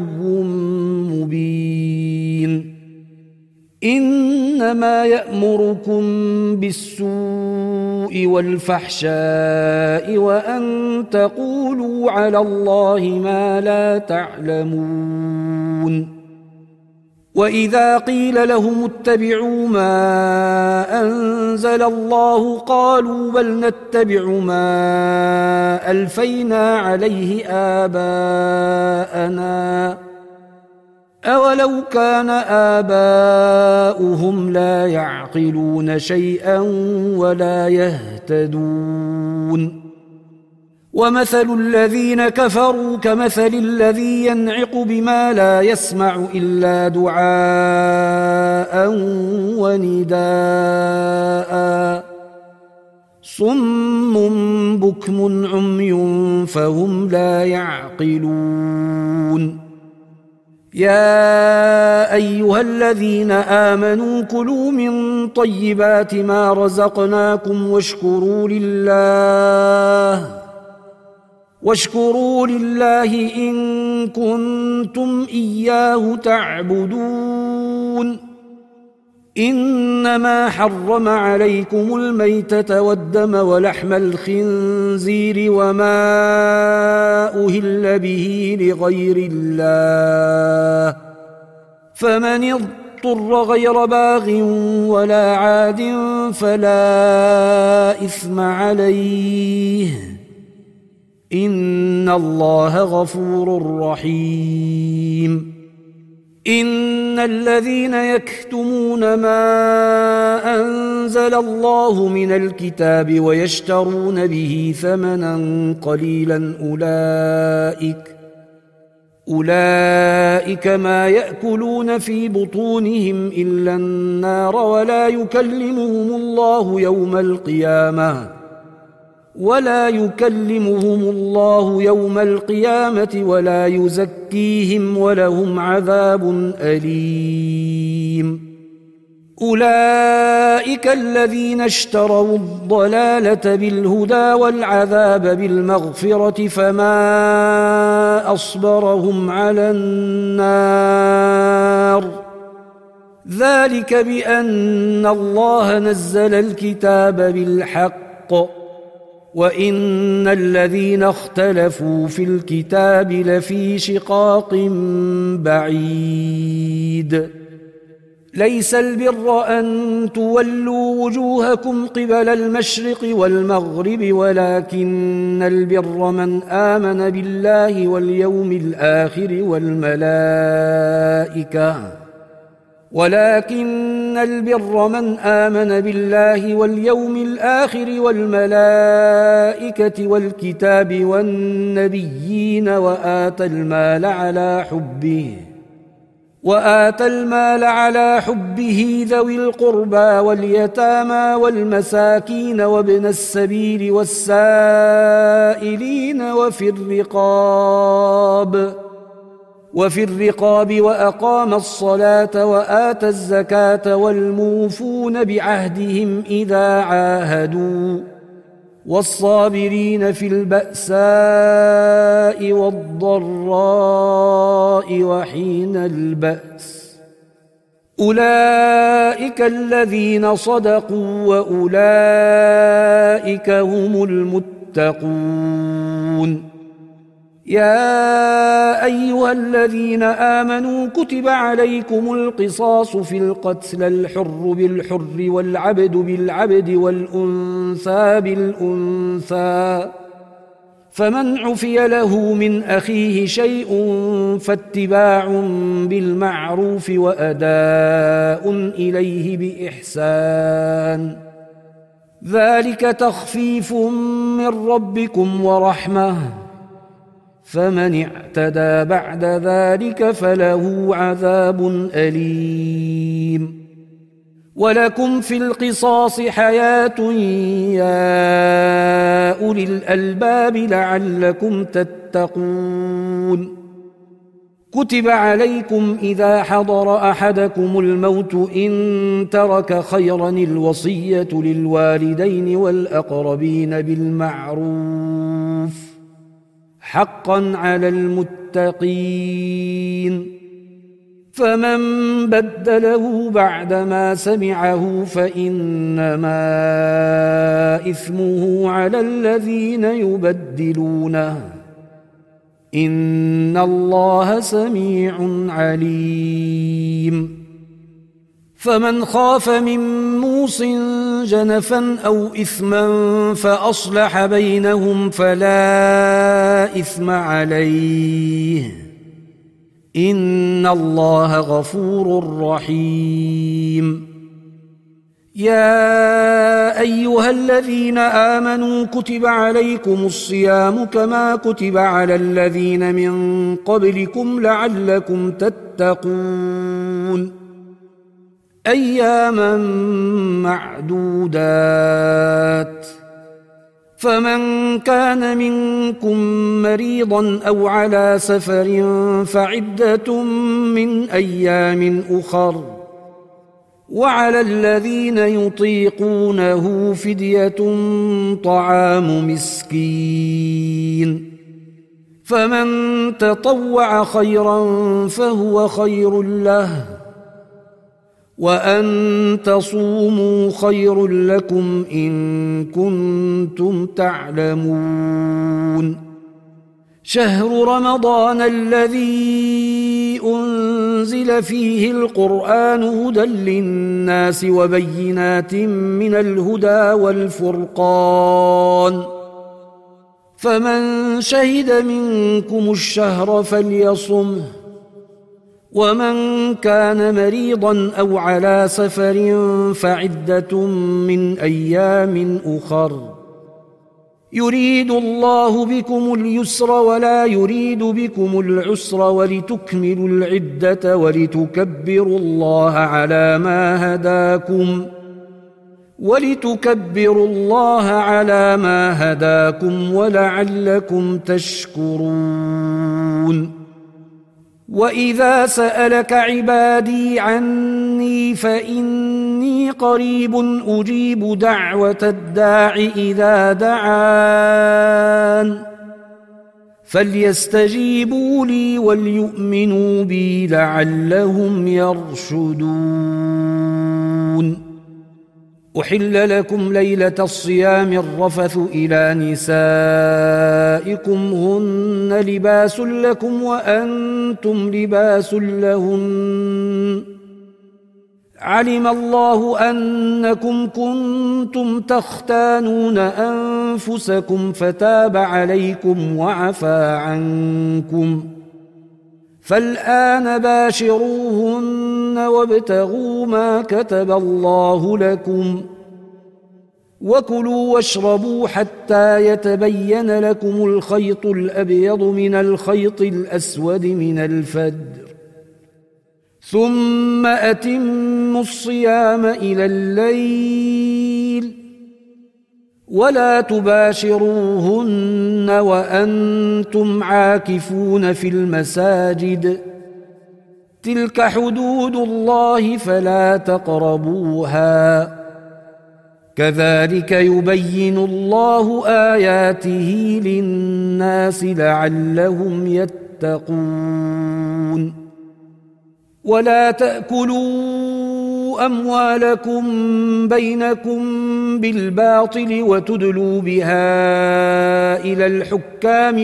مبين. إنما يأمركم بالسوء والفحشاء وأن تقولوا على الله ما لا تعلمون. وإذا قيل لهم اتبعوا ما أنزل الله قالوا بل نتبع ما ألفينا عليه آباءنا أولو كان آباؤهم لا يعقلون شيئا ولا يهتدون. ومثل الذين كفروا كمثل الذي ينعق بما لا يسمع إلا دعاء ونداء صم بكم عمي فهم لا يعقلون. يا أيها الذين آمنوا كلوا من طيبات ما رزقناكم واشكروا لله إن كنتم إياه تعبدون. إنما حرم عليكم الميتة والدم ولحم الخنزير وما أهل به لغير الله فمن اضطر غير باغ ولا عاد فلا إثم عليه إن الله غفور رحيم. إن الذين يكتمون ما أنزل الله من الكتاب ويشترون به ثمنا قليلا أولئك ما يأكلون في بطونهم إلا النار ولا يكلمهم الله يوم القيامة ولا يزكيهم ولهم عذاب أليم. أولئك الذين اشتروا الضلالة بالهدى والعذاب بالمغفرة فما أصبرهم على النار ذلك بأن الله نزل الكتاب بالحق وإن الذين اختلفوا في الكتاب لفي شقاق بعيد. ليس البر أن تولوا وجوهكم قبل المشرق والمغرب ولكن البر من آمن بالله واليوم الآخر والملائكة والكتاب والنبيين وآتى المال على حبه ذوي القربى واليتامى والمساكين وابن السبيل والسائلين وفي الرقاب وأقام الصلاة وآتى الزكاة والموفون بعهدهم إذا عاهدوا والصابرين في البأساء والضراء وحين البأس أولئك الذين صدقوا وأولئك هم المتقون. يا أيها الذين آمنوا كتب عليكم القصاص في القتل، الحر بالحر والعبد بالعبد والأنثى بالأنثى، فمن عفي له من أخيه شيء فاتباع بالمعروف وأداء إليه بإحسان، ذلك تخفيف من ربكم ورحمة، فمن اعتدى بعد ذلك فله عذاب أليم. ولكم في القصاص حياة يا أولي الألباب لعلكم تتقون. كتب عليكم إذا حضر أحدكم الموت إن ترك خيرا الوصية للوالدين والأقربين بالمعروف حقا على المتقين، فمن بدله بعدما سمعه فإنما إثمه على الذين يبدلونه، إن الله سميع عليم. فمن خاف من موص جنفا أو إثما فأصلح بينهم فلا إثم عليه، إن الله غفور رحيم. يا أيها الذين آمنوا كتب عليكم الصيام كما كتب على الذين من قبلكم لعلكم تتقون، أياما معدودات، فمن كان منكم مريضا أو على سفر فعدة من أيام أخر، وعلى الذين يطيقونه فدية طعام مسكين، فمن تطوع خيرا فهو خير له، وأن تصوموا خير لكم إن كنتم تعلمون. شهر رمضان الذي أنزل فيه القرآن هدى للناس وبينات من الهدى والفرقان، فمن شهد منكم الشهر فليصمه، ومن كان مريضا أو على سفر فعدة من أيام أخر، يريد الله بكم اليسر ولا يريد بكم العسر ولتكملوا العدة ولتكبروا الله على ما هداكم ولعلكم تشكرون. وإذا سألك عبادي عني فإني قريب أجيب دعوة الداع إذا دعان، فليستجيبوا لي وليؤمنوا بي لعلهم يرشدون. أحل لكم ليلة الصيام الرفث إلى نسائكم هن لباس لكم وأنتم لباس لهن، علم الله أنكم كنتم تختانون أنفسكم فتاب عليكم وعفى عنكم، فالآن باشروهن وابتغوا ما كتب الله لكم، وكلوا واشربوا حتى يتبين لكم الخيط الأبيض من الخيط الأسود من الفجر، ثم أتموا الصيام إلى الليل، ولا تباشروهن وأنتم عاكفون في المساجد، تلك حدود الله فلا تقربوها، كذلك يبين الله آياته للناس لعلهم يتقون. ولا تأكلوا أموالكم بينكم بالباطل وتدلوا بها إلى الحكام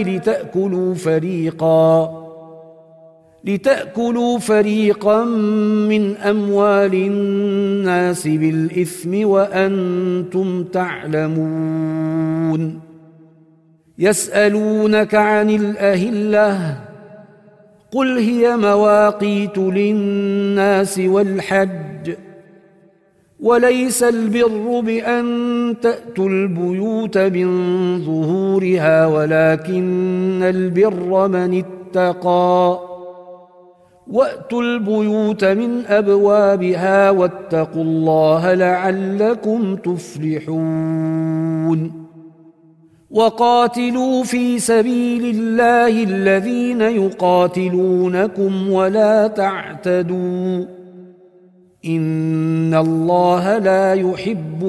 لتأكلوا فريقا من أموال الناس بالإثم وأنتم تعلمون. يسألونك عن الأهلة قل هي مواقيت للناس والحج وليس البر بأن تأتوا البيوت من ظهورها ولكن البر من اتقى وأتوا البيوت من أبوابها واتقوا الله لعلكم تفلحون. وقاتلوا في سبيل الله الذين يقاتلونكم ولا تعتدوا إن الله لا يحب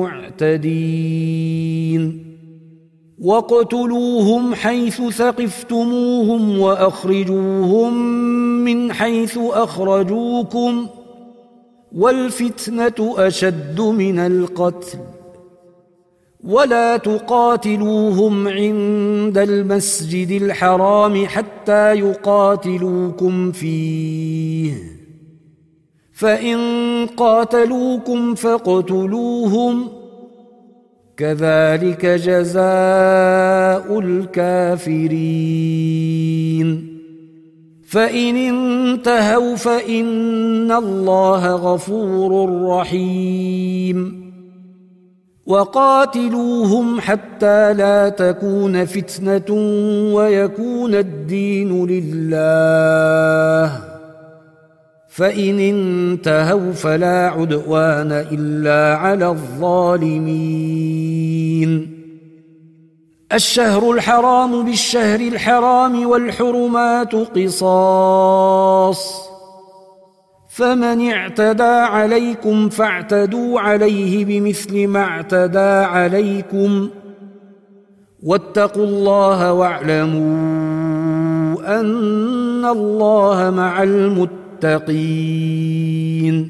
المعتدين. واقتلوهم حيث ثقفتموهم وأخرجوهم من حيث أخرجوكم والفتنة أشد من القتل ولا تقاتلوهم عند المسجد الحرام حتى يقاتلوكم فيه فإن قاتلوكم فاقتلوهم كذلك جزاء الكافرين. فإن انتهوا فإن الله غفور رحيم. وقاتلوهم حتى لا تكون فتنة ويكون الدين لله فإن انتهوا فلا عدوان إلا على الظالمين. الشهر الحرام بالشهر الحرام والحرمات قصاص فمن اعتدى عليكم فاعتدوا عليه بمثل ما اعتدى عليكم واتقوا الله واعلموا أن الله مع المتقين.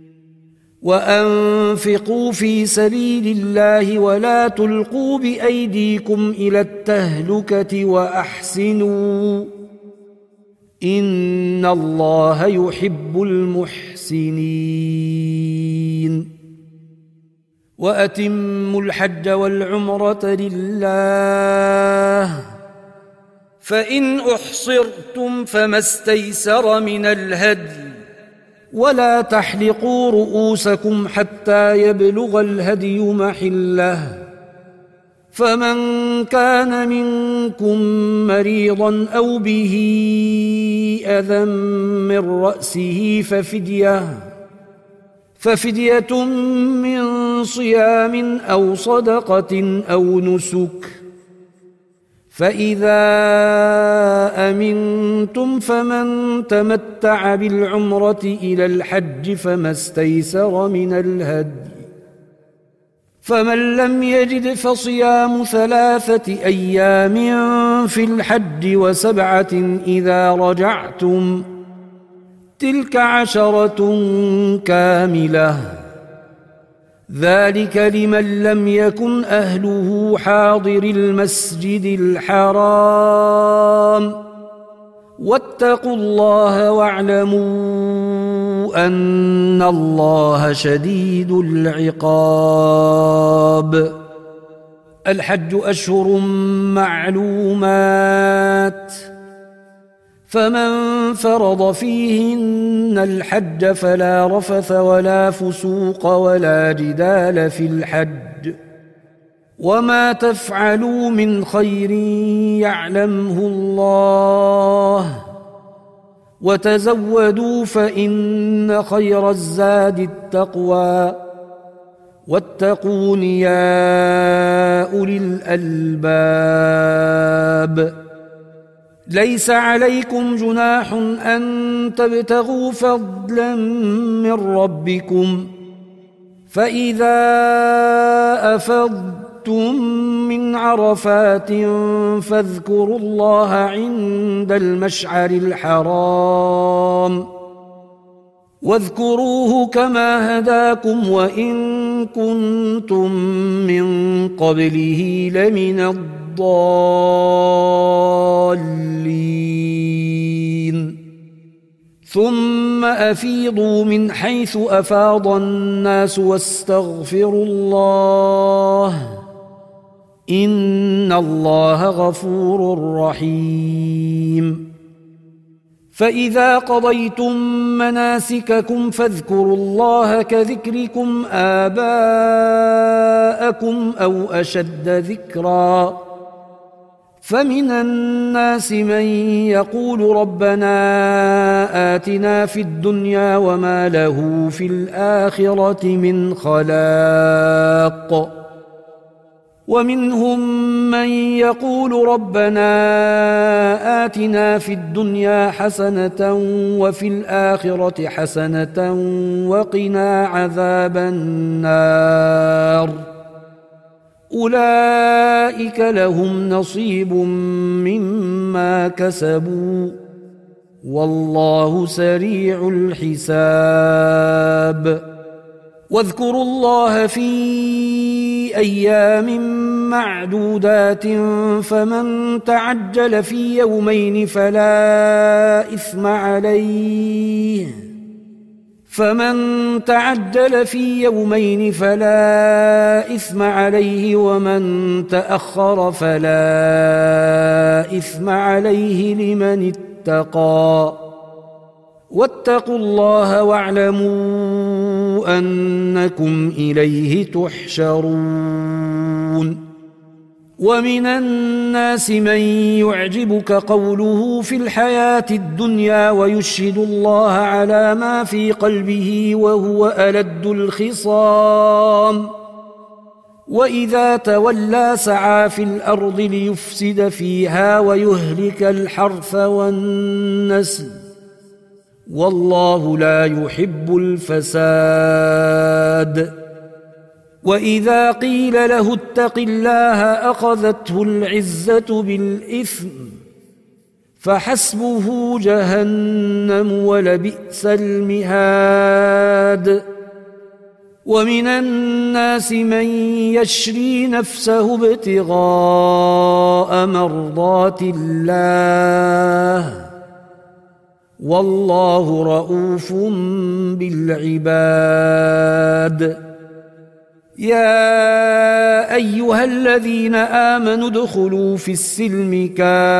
وأنفقوا في سبيل الله ولا تلقوا بأيديكم إلى التهلكة وأحسنوا إن الله يحب المحسنين. وأتموا الحج والعمرة لله فإن أحصرتم فما استيسر من الهدي ولا تحلقوا رؤوسكم حتى يبلغ الهدي محله فمن كان منكم مريضا أو به أذى من رأسه ففدية من صيام أو صدقة أو نسك فإذا أمنتم فمن تمتع بالعمرة إلى الحج فما استيسر من الهدي فمن لم يجد فصيام 3 أيام في الحج و7 إذا رجعتم تلك 10 كاملة ذلك لمن لم يكن أهله حاضر المسجد الحرام واتقوا الله واعلموا أن الله شديد العقاب. الحج أشهر معلومات فمن فرض فيهن الحج فلا رفث ولا فسوق ولا جدال في الحج وما تفعلوا من خير يعلمه الله وتزودوا فإن خير الزاد التقوى واتقون يا أولي الألباب. ليس عليكم جناح أن تبتغوا فضلا من ربكم فإذا أفضتم من عرفات فاذكروا الله عند المشعر الحرام واذكروه كما هداكم وإن كنتم من قبله لمن الضالين ثم أفيضوا من حيث أفاض الناس واستغفروا الله إن الله غفور رحيم فإذا قضيتم مناسككم فاذكروا الله كذكركم آباءكم أو أشد ذكرا فمن الناس من يقول ربنا آتنا في الدنيا وما له في الآخرة من خلاق ومنهم من يقول ربنا آتنا في الدنيا حسنة وفي الآخرة حسنة وقنا عذاب النار أولئك لهم نصيب مما كسبوا والله سريع الحساب واذكروا الله في أيام معدودات فمن تعجل في يومين فلا إثم عليه ومن تأخر فلا إثم عليه لمن اتقى واتقوا الله واعلموا أنكم إليه تحشرون ومن الناس من يعجبك قوله في الحياة الدنيا ويشهد الله على ما في قلبه وهو ألد الخصام وإذا تولى سعى في الأرض ليفسد فيها ويهلك الحرث والنسل والله لا يحب الفساد وإذا قيل له اتق الله أخذته العزة بالإثم فحسبه جهنم ولبئس المهاد ومن الناس من يشري نفسه ابتغاء مرضات الله والله رؤوف بالعباد يا أيها الذين آمنوا ادخلوا في السلم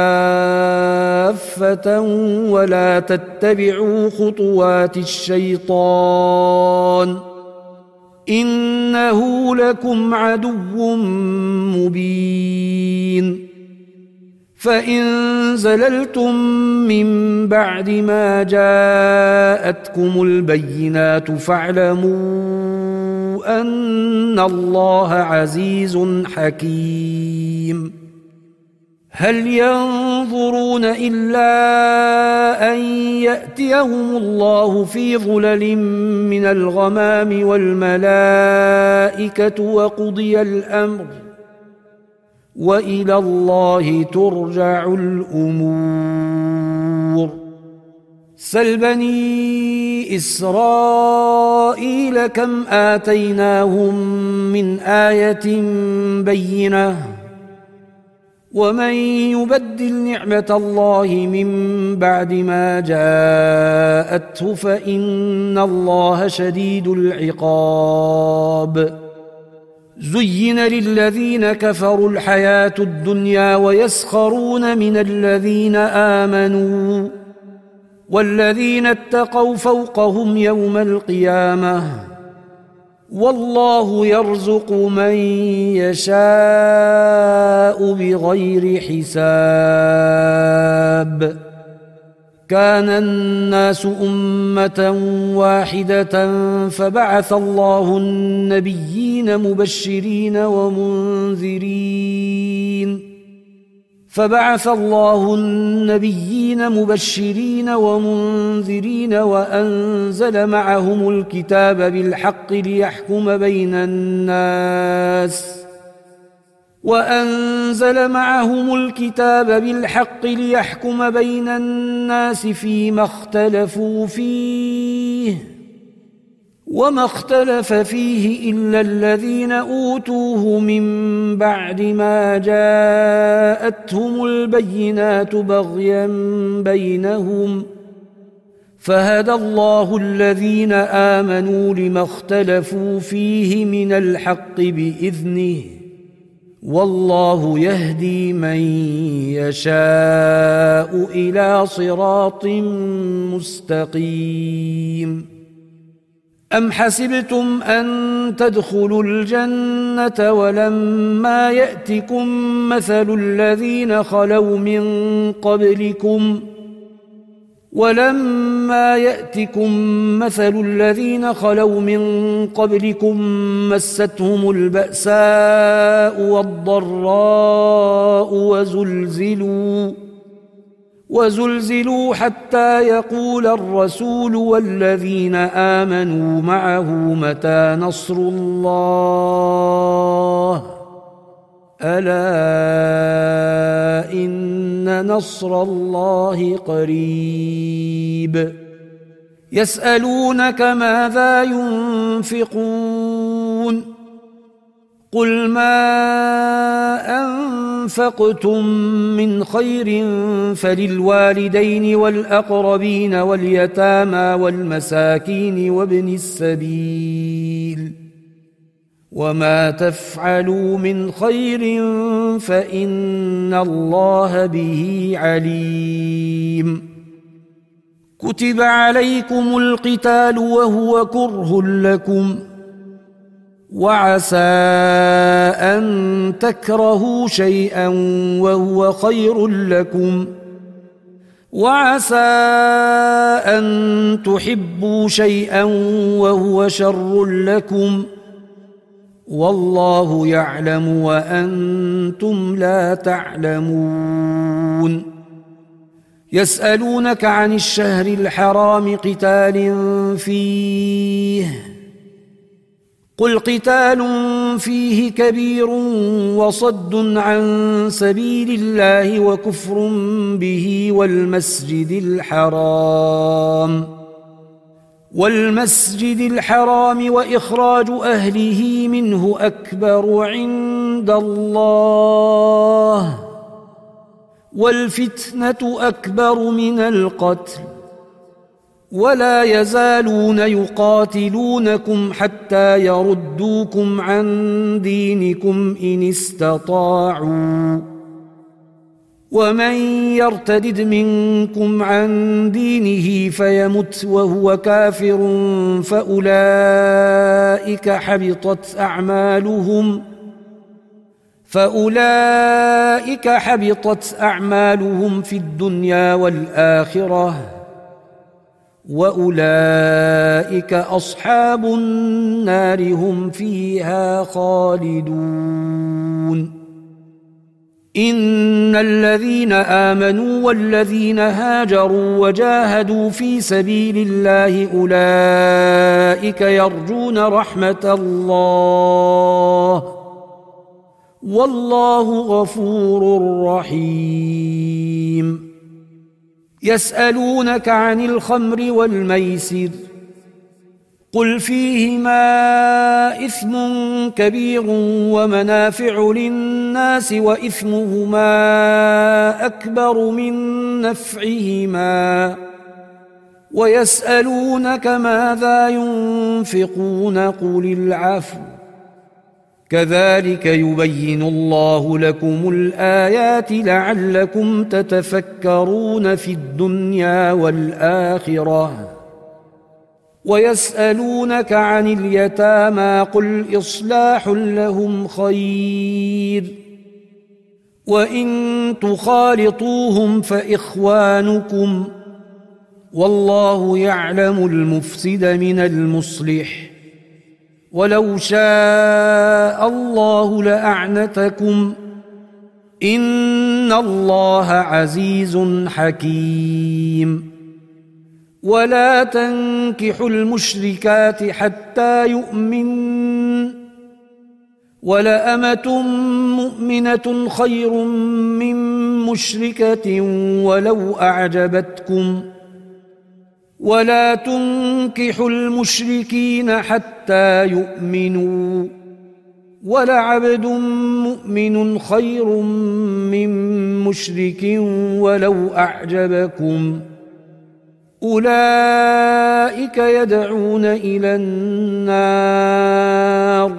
كافة ولا تتبعوا خطوات الشيطان إنه لكم عدو مبين فإن زللتم من بعد ما جاءتكم البينات فاعلموا أن الله عزيز حكيم هل ينظرون إلا أن يأتيهم الله في ظلل من الغمام والملائكة وقضي الأمر وإلى الله ترجع الأمور سل بني إسرائيل كم آتيناهم من آية بينة ومن يبدل نعمة الله من بعد ما جاءته فإن الله شديد العقاب زين للذين كفروا الحياة الدنيا ويسخرون من الذين آمنوا والذين اتقوا فوقهم يوم القيامة والله يرزق من يشاء بغير حساب كان الناس أمة واحدة فبعث الله النبيين مبشرين ومنذرين وأنزل معهم الكتاب بالحق ليحكم بين الناس وأنزل معهم الكتاب بالحق ليحكم بين الناس فيما اختلفوا فيه وما اختلف فيه إلا الذين أوتوه من بعد ما جاءتهم البينات بغيا بينهم فهدى الله الذين آمنوا لما اختلفوا فيه من الحق بإذنه والله يهدي من يشاء إلى صراط مستقيم أم حسبتم أن تدخلوا الجنة ولما يأتكم مثل الذين خلوا من قبلكم مستهم البأساء والضراء وزلزلوا حتى يقول الرسول والذين آمنوا معه متى نصر الله ألا إن نصر الله قريب يسألونك ماذا ينفقون قل ما أنفقتم من خير فللوالدين والأقربين واليتامى والمساكين وابن السبيل وما تفعلوا من خير فإن الله به عليم كتب عليكم القتال وهو كره لكم وعسى أن تكرهوا شيئا وهو خير لكم وعسى أن تحبوا شيئا وهو شر لكم والله يعلم وأنتم لا تعلمون يسألونك عن الشهر الحرام قتال فيه قل قتال فيه كبير وصد عن سبيل الله وكفر به والمسجد الحرام وإخراج أهله منه أكبر عند الله والفتنة أكبر من القتل ولا يزالون يقاتلونكم حتى يردوكم عن دينكم إن استطاعوا ومن يرتدد منكم عن دينه فيمت وهو كافر فأولئك حبطت أعمالهم في الدنيا والآخرة وأولئك أصحاب النار هم فيها خالدون إن الذين آمنوا والذين هاجروا وجاهدوا في سبيل الله أولئك يرجون رحمة الله والله غفور رحيم يسألونك عن الخمر والميسر قل فيهما إثم كبير ومنافع للناس وإثمهما أكبر من نفعهما ويسألونك ماذا ينفقون قل العفو كذلك يبين الله لكم الآيات لعلكم تتفكرون في الدنيا والآخرة ويسألونك عن اليتامى قل إصلاح لهم خير وإن تخالطوهم فإخوانكم والله يعلم المفسد من المصلح ولو شاء الله لأعنتكم إن الله عزيز حكيم ولا تنكحوا المشركات حتى يؤمن ولأمة مؤمنة خير من مشركة ولو أعجبتكم ولا تنكحوا المشركين حتى يؤمنوا ولعبد مؤمن خير من مشرك ولو أعجبكم أولئك يدعون إلى النار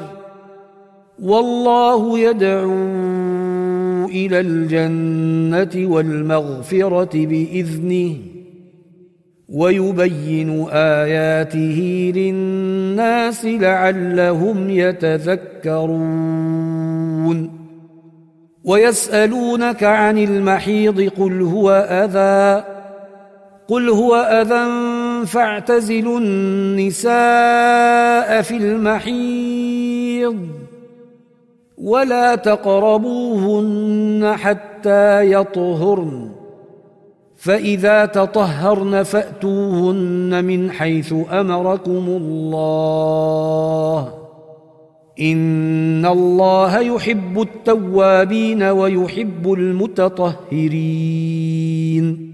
والله يدعو إلى الجنة والمغفرة بإذنه ويبين آياته للناس لعلهم يتذكرون ويسألونك عن المحيض قل هو أذى فاعتزلوا النساء في المحيض ولا تقربوهن حتى يطهرن فإذا تطهرن فأتوهن من حيث أمركم الله إن الله يحب التوابين ويحب المتطهرين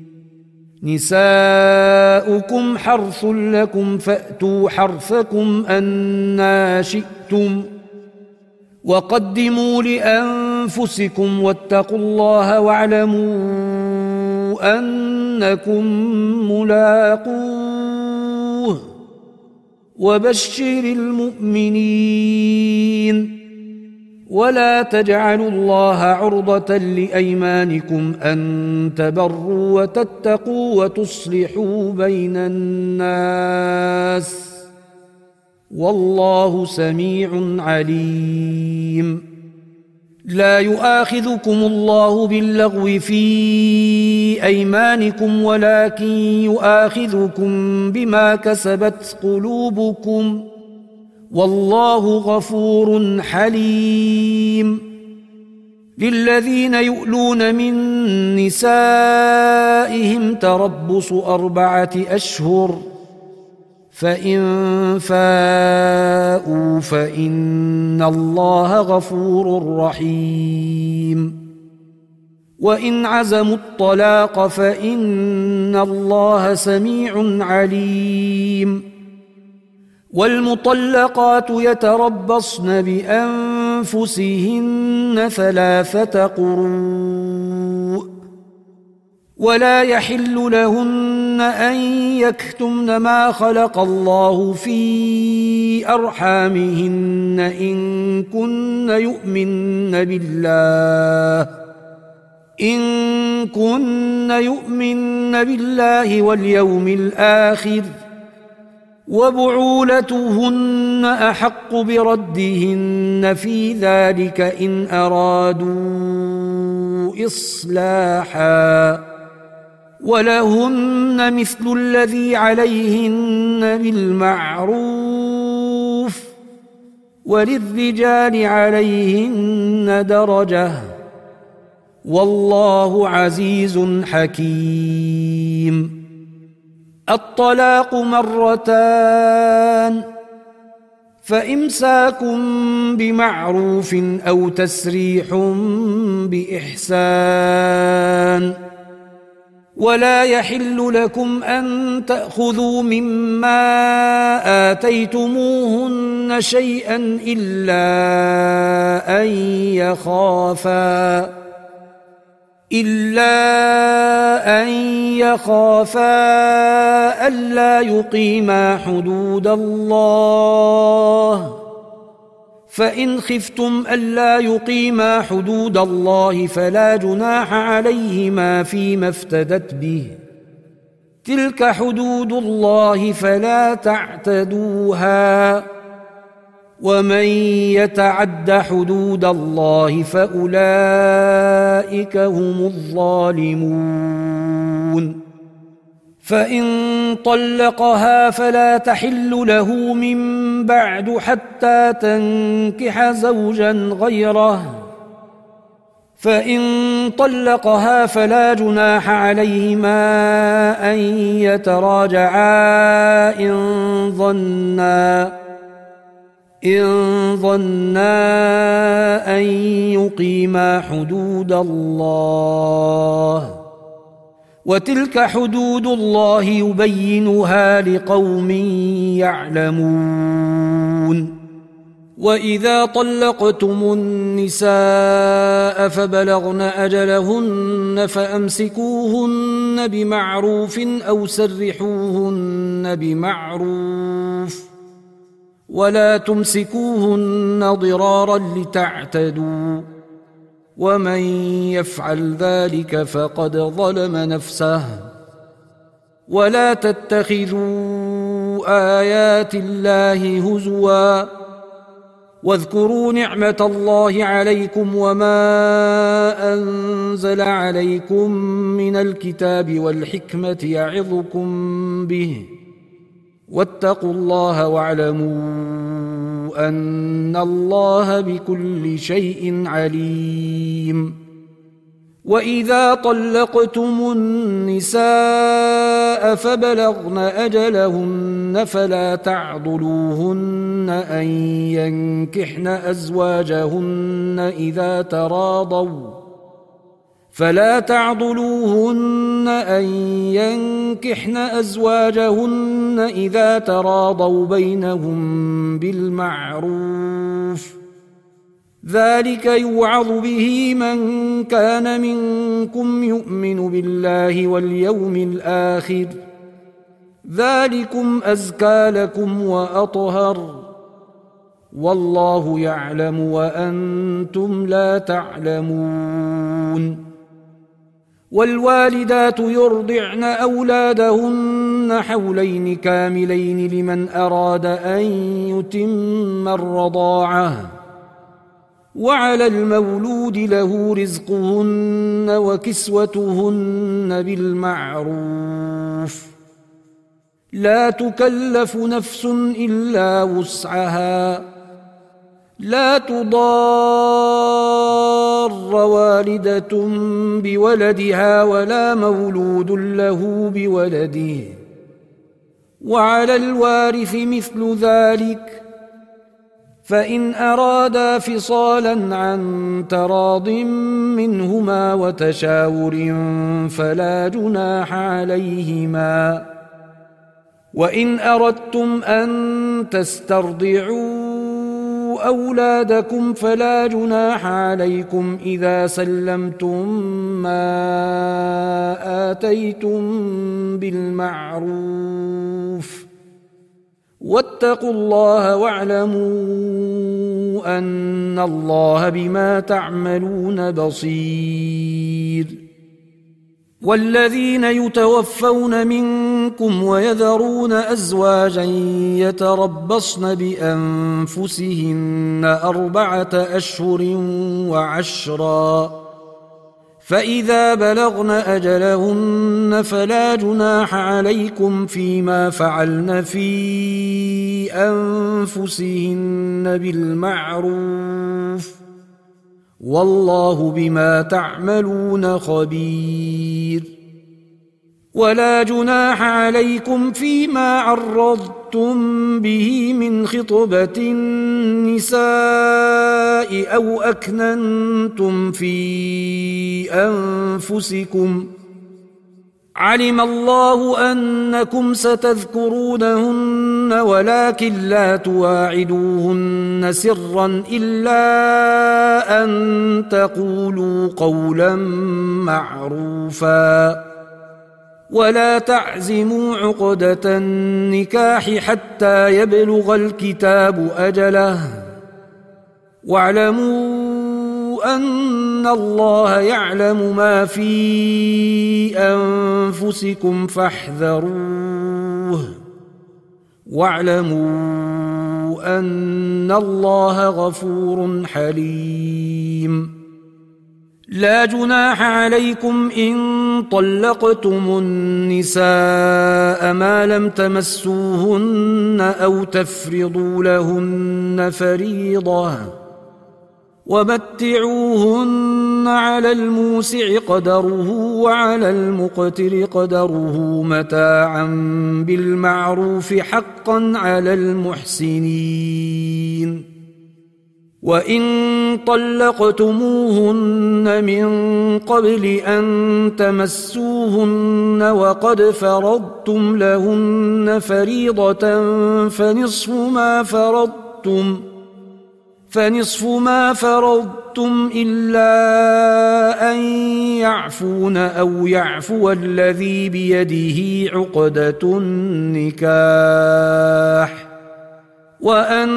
نساؤكم حرث لكم فأتوا حرثكم أنى شئتم وقدموا لأنفسكم واتقوا الله واعلموا أنكم ملاقوه وبشر المؤمنين ولا تجعلوا الله عرضة لأيمانكم أن تبروا وتتقوا وتصلحوا بين الناس والله سميع عليم لا يؤاخذكم الله باللغو في أيمانكم ولكن يؤاخذكم بما كسبت قلوبكم والله غفور حليم للذين يؤلون من نسائهم تربص 4 أشهر فإن فاءوا فإن الله غفور رحيم وإن عزموا الطلاق فإن الله سميع عليم والمطلقات يتربصن بأنفسهن 3 قروء ولا يحل لهن أن يكتمن ما خلق الله في أرحامهن إن كن يؤمن بالله واليوم الآخر وبعولتهن أحق بردهن في ذلك إن أرادوا إصلاحا ولهن مثل الذي عليهن بالمعروف وللرجال عليهن درجة والله عزيز حكيم الطلاق 2 فإمساك بمعروف أو تسريح بإحسان ولا يحل لكم أن تأخذوا مما آتيتموهن شيئا إلا أن يخافا ألا يقيما حدود الله فإن خفتم ألا يقيما حدود الله فلا جناح عليهما فيما افتدت به تلك حدود الله فلا تعتدوها ومن يتعد حدود الله فأولئك هم الظالمون فإن طلقها فلا تحل له من بعد حتى تنكح زوجا غيره فإن طلقها فلا جناح عليهما أن يتراجعا إن ظنا أن يقيما حدود الله وتلك حدود الله يبينها لقوم يعلمون وإذا طلقتم النساء فبلغن أجلهن فأمسكوهن بمعروف أو سرحوهن بمعروف ولا تمسكوهن ضرارا لتعتدوا ومن يفعل ذلك فقد ظلم نفسه ولا تتخذوا آيات الله هزوا واذكروا نعمة الله عليكم وما أنزل عليكم من الكتاب والحكمة يعظكم به واتقوا الله واعلموا أن الله بكل شيء عليم وإذا طلقتم النساء فبلغن أجلهن فلا تعضلوهن أن ينكحن أزواجهن إذا تراضوا بينهم بالمعروف ذلك يوعظ به من كان منكم يؤمن بالله واليوم الآخر ذلكم أزكى لكم وأطهر والله يعلم وأنتم لا تعلمون والوالدات يرضعن أولادهن حولين كاملين لمن أراد أن يتم الرضاعة وعلى المولود له رزقهن وكسوتهن بالمعروف لا تكلف نفس إلا وسعها لا تضار والدة بولدها ولا مولود له بولده وعلى الوارث مثل ذلك فإن أرادا فصالا عن تراض منهما وتشاور فلا جناح عليهما وإن أردتم أن تسترضعوا أولادكم فلا جناح عليكم إذا سلمتم ما آتيتم بالمعروف واتقوا الله واعلموا أن الله بما تعملون بصير والذين يتوفون منكم ويذرون أزواجا يتربصن بأنفسهن 4 أشهر وعشرا فإذا بلغن أجلهن فلا جناح عليكم فيما فعلن في أنفسهن بالمعروف والله بما تعملون خبير ولا جناح عليكم فيما عرضتم به من خطبة النساء أو أكننتم في أنفسكم علم الله أنكم ستذكرونهن ولكن لا تواعدوهن سرا إلا أن تقولوا قولا معروفا ولا تعزموا عقدة النكاح حتى يبلغ الكتاب أجله واعلموا أن الله يعلم ما في أنفسكم فاحذروه واعلموا أن الله غفور حليم لا جناح عليكم إن طلقتم النساء ما لم تمسوهن أو تفرضوا لهن فريضة ومتعوهن على الموسع قدره وعلى المقتر قدره متاعا بالمعروف حقا على المحسنين. وإن طلقتموهن من قبل أن تمسوهن وقد فرضتم لهن فريضة فنصف ما فرضتم إلا أن يعفون أو يعفو الذي بيده عقدة النكاح وأن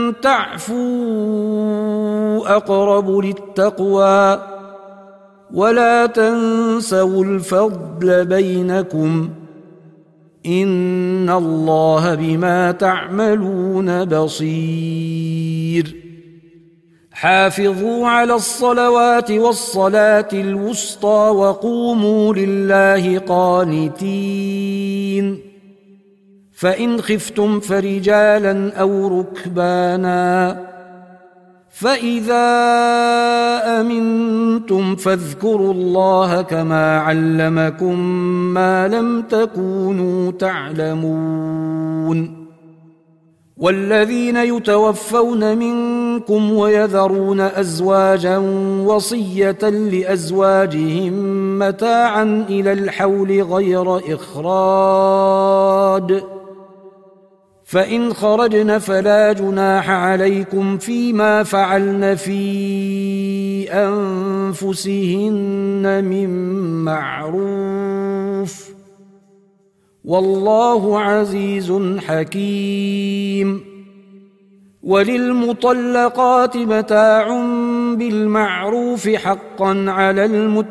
تعفوا أقرب للتقوى ولا تنسوا الفضل بينكم إن الله بما تعملون بصير. حافظوا على الصلوات والصلاة الوسطى وقوموا لله قانتين. فإن خفتم فرجالا أو ركبانا فإذا أمنتم فاذكروا الله كما علمكم ما لم تكونوا تعلمون. والذين يتوفون منكم ويذرون أزواجا وصية لأزواجهم متاعا إلى الحول غير إخراج فإن خرجن فلا جناح عليكم فيما فعلن في أنفسهن من معروف والله عزيز حكيم. وللمطلقات متاع بالمعروف حقا على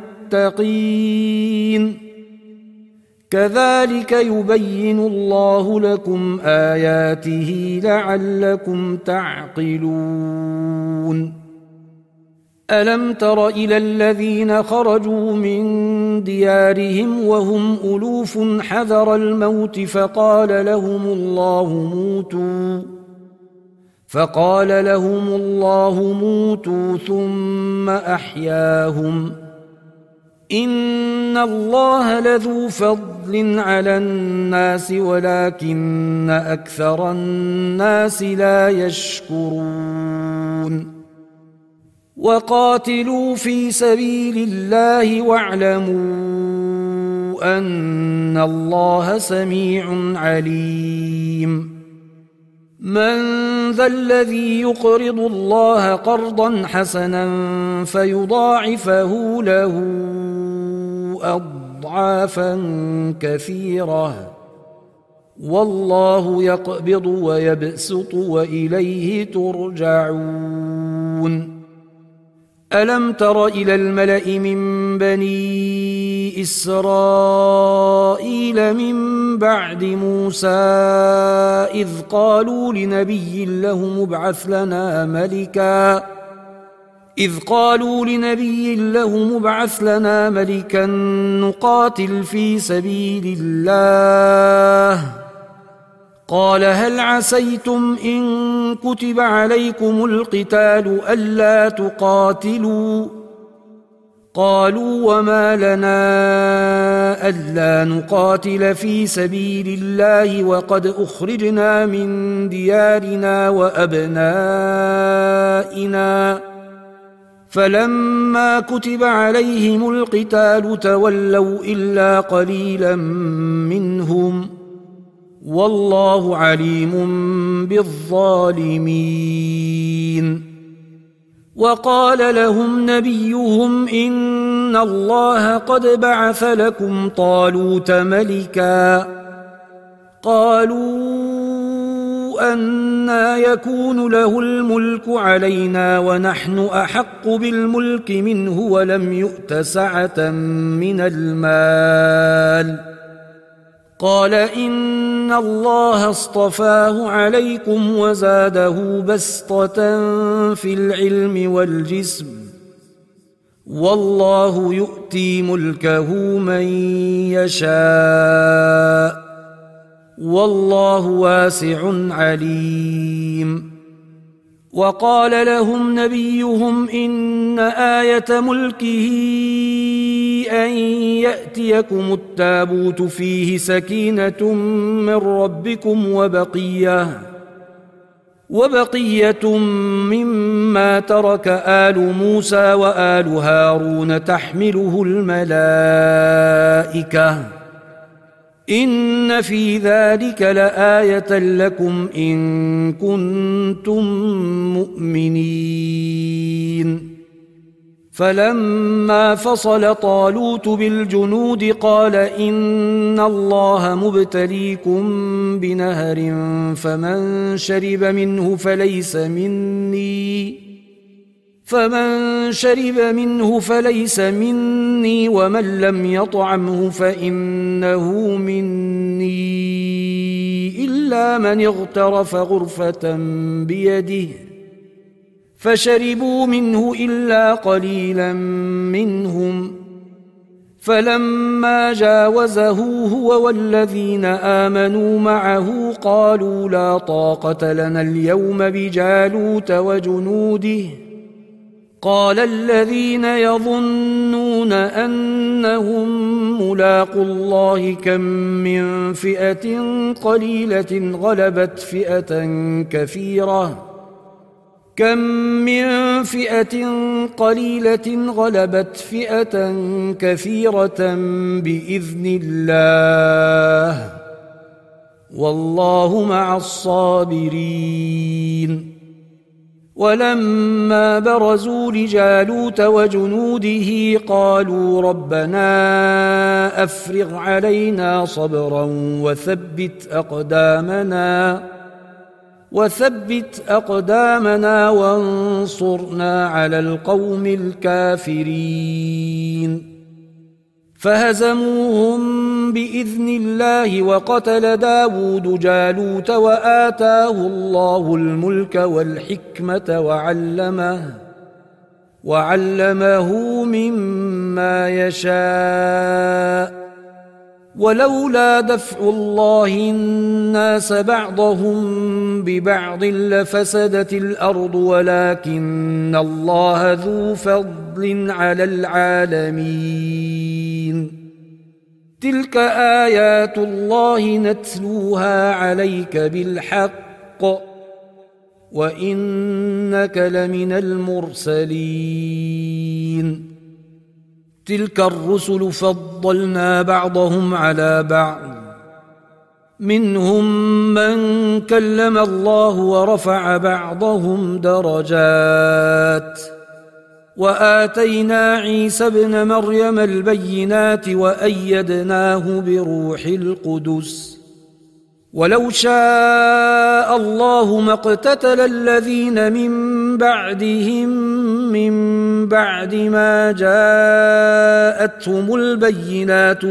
المتقين كذلك يبين الله لكم آياته لعلكم تعقلون. ألم تر إلى الذين خرجوا من ديارهم وهم ألوف حذر الموت فقال لهم الله موتوا ثم أحياهم إن الله لذو فضل على الناس ولكن أكثر الناس لا يشكرون. وقاتلوا في سبيل الله واعلموا أن الله سميع عليم. من ذا الذي يقرض الله قرضا حسنا فيضاعفه له أضعافا كثيرة والله يقبض ويبسط وإليه ترجعون. ألم تر إلى الملأ من بني إسرائيل من بعد موسى إذ قالوا لنبي له مبعث لنا ملكا نقاتل في سبيل الله قال هل عسيتم إن كتب عليكم القتال ألا تقاتلوا قالوا وما لنا ألا نقاتل في سبيل الله وقد أخرجنا من ديارنا وأبنائنا فلما كتب عليهم القتال تولوا إلا قليلا منهم والله عليم بالظالمين. وقال لهم نبيهم إن الله قد بعث لكم طالوت ملكا قالوا أنى يكون له الملك علينا ونحن أحق بالملك منه ولم يؤت سعة من المال قال إن الله اصطفاه عليكم وزاده بسطة في العلم والجسم والله يؤتي ملكه من يشاء والله واسع عليم. وقال لهم نبيهم إن آية ملكه أن يأتيكم التابوت فيه سكينة من ربكم وبقية مما ترك آل موسى وآل هارون تحمله الملائكة إن في ذلك لآية لكم إن كنتم مؤمنين. فلما فصل طالوت بالجنود قال إن الله مبتليكم بنهر فمن شرب منه فليس مني ومن لم يطعمه فإنه مني إلا من اغترف غرفة بيده فشربوا منه إلا قليلا منهم. فلما جاوزه هو والذين آمنوا معه قالوا لا طاقة لنا اليوم بجالوت وجنوده. قال الذين يظنون أنهم ملاقو الله كم من فئة قليلة غلبت فئة كثيرة بإذن الله والله مع الصابرين. ولما برزوا لجالوت وجنوده قالوا ربنا أفرغ علينا صبرا وثبت أقدامنا وانصرنا على القوم الكافرين. فهزموهم بإذن الله وقتل داود جالوت وآتاه الله الملك والحكمة وعلمه مما يشاء. ولولا دفع الله الناس بعضهم ببعض لفسدت الأرض ولكن الله ذو فضل على العالمين. تلك آيات الله نتلوها عليك بالحق وإنك لمن المرسلين. تلك الرسل فضلنا بعضهم على بعض منهم من كلم الله ورفع بعضهم درجات وآتينا عيسى ابن مريم البينات وأيدناه بروح القدس. ولو شاء الله ما اقتتل الذين من بعدهم من بعد ما جاءتهم البينات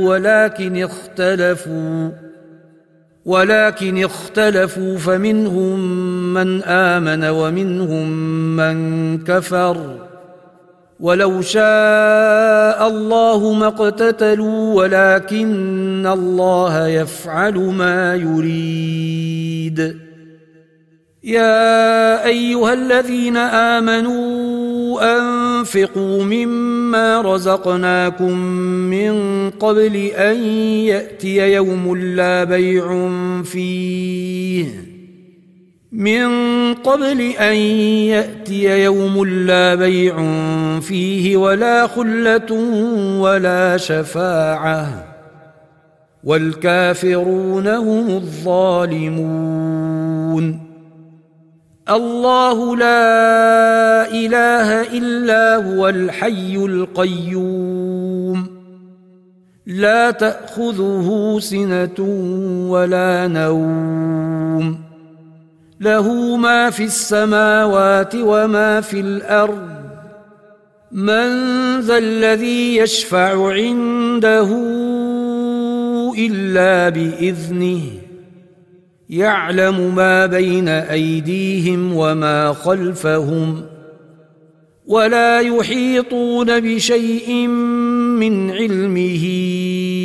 ولكن اختلفوا فمنهم من آمن ومنهم من كفر. ولو شاء الله ما اقتتلوا ولكن الله يفعل ما يريد. يا أيها الذين آمنوا أنفقوا مما رزقناكم من قبل أن يأتي يوم لا بيع فيه ولا خلة ولا شفاعة والكافرون هم الظالمون. الله لا إله إلا هو الحي القيوم لا تأخذه سنة ولا نوم له ما في السماوات وما في الأرض. من ذا الذي يشفع عنده إلا بإذنه يعلم ما بين أيديهم وما خلفهم ولا يحيطون بشيء من علمه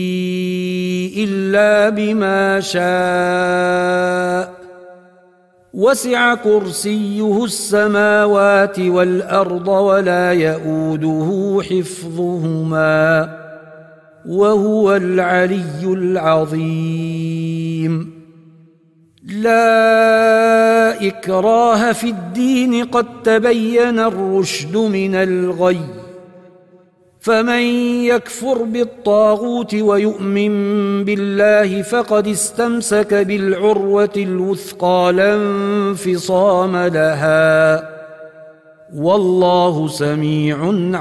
إلا بما شاء وسع كرسيه السماوات والأرض ولا يئوده حفظهما وهو العلي العظيم. لا إكراه في الدين قد تبين الرشد من الغي، فمن يكفر بالطاغوت ويؤمن بالله فقد استمسك بالعروة الوثقى لا انفصام لها، والله سميع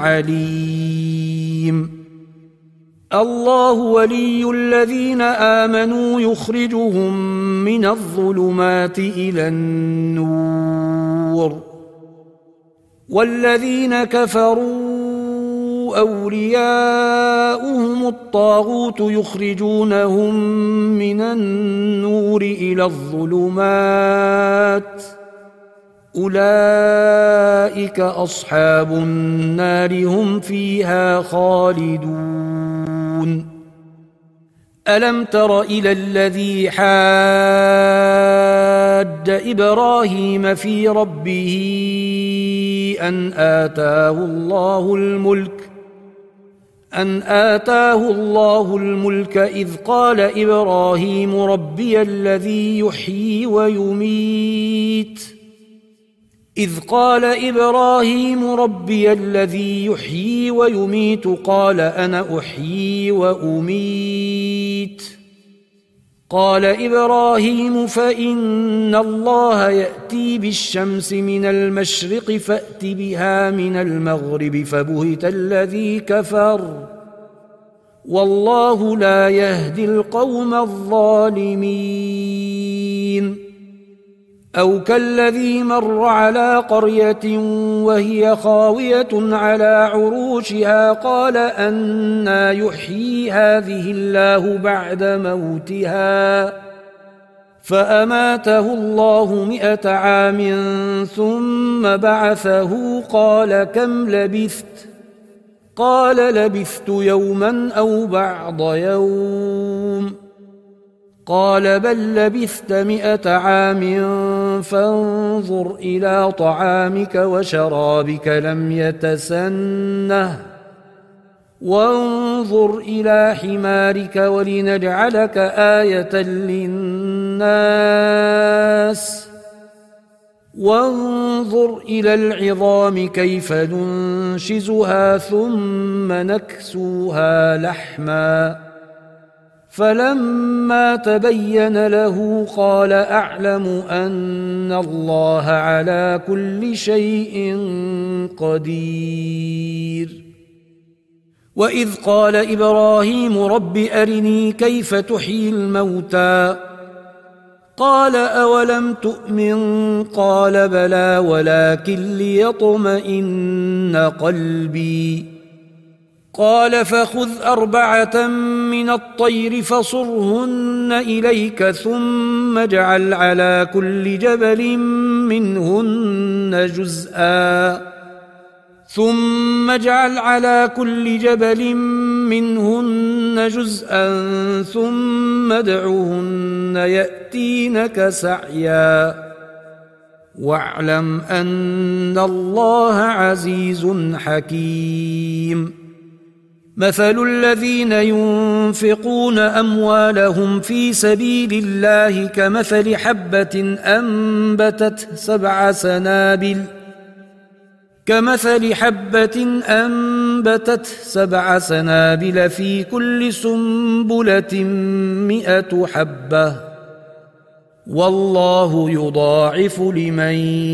عليم. الله ولي الذين آمنوا يخرجهم من الظلمات إلى النور، والذين كفروا أولياؤهم الطاغوت يخرجونهم من النور إلى الظلمات، أولئك أصحاب النار هم فيها خالدون. ألم تر إلى الذي حاج إبراهيم في ربه أن آتاه الله الملك إذ قال إبراهيم ربي الذي يحيي ويميت قال أنا أحيي وأميت. قال إبراهيم فإن الله يأتي بالشمس من المشرق فأت بها من المغرب فبهت الذي كفر، والله لا يهدي القوم الظالمين. أو كالذي مر على قرية وهي خاوية على عروشها قال أنى يحيي هذه الله بعد موتها، فأماته الله 100 عام ثم بعثه قال كم لبثت؟ قال لبثت يوما أو بعض يوم. قال بل لبثت 100 عام فانظر إلى طعامك وشرابك لم يتسنه، وانظر إلى حمارك ولنجعلك آية للناس، وانظر إلى العظام كيف ننشزها ثم نكسوها لحما. فلما تبين له قال أعلم أن الله على كل شيء قدير. وإذ قال إبراهيم رب أرني كيف تحيي الموتى قال أولم تؤمن قال بلى ولكن ليطمئن قلبي. قال فخذ 4 من الطير فصرهن إليك ثم اجعل على كل جبل منهن جزءا ثم ادعهن يأتينك سعيا، واعلم أن الله عزيز حكيم. مثل الذين ينفقون أموالهم في سبيل الله كمثل حبة أنبتت 7 سنابل في كل سنبلة 100 حبة، والله يضاعف لمن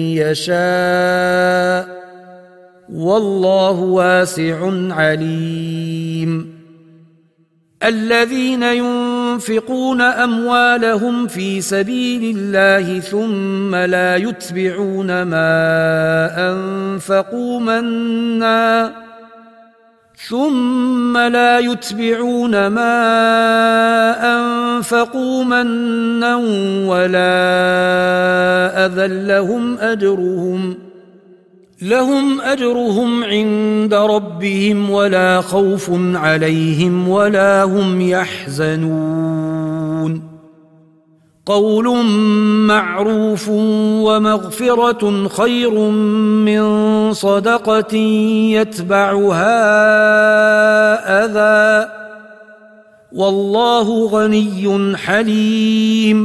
يشاء، والله واسع عليم. الذين ينفقون أموالهم في سبيل الله ثم لا يتبعون ما أنفقوا منا ولا أذى لهم أجرهم عند ربهم ولا خوف عليهم ولا هم يحزنون. قول معروف ومغفرة خير من صدقة يتبعها أذى والله غني حليم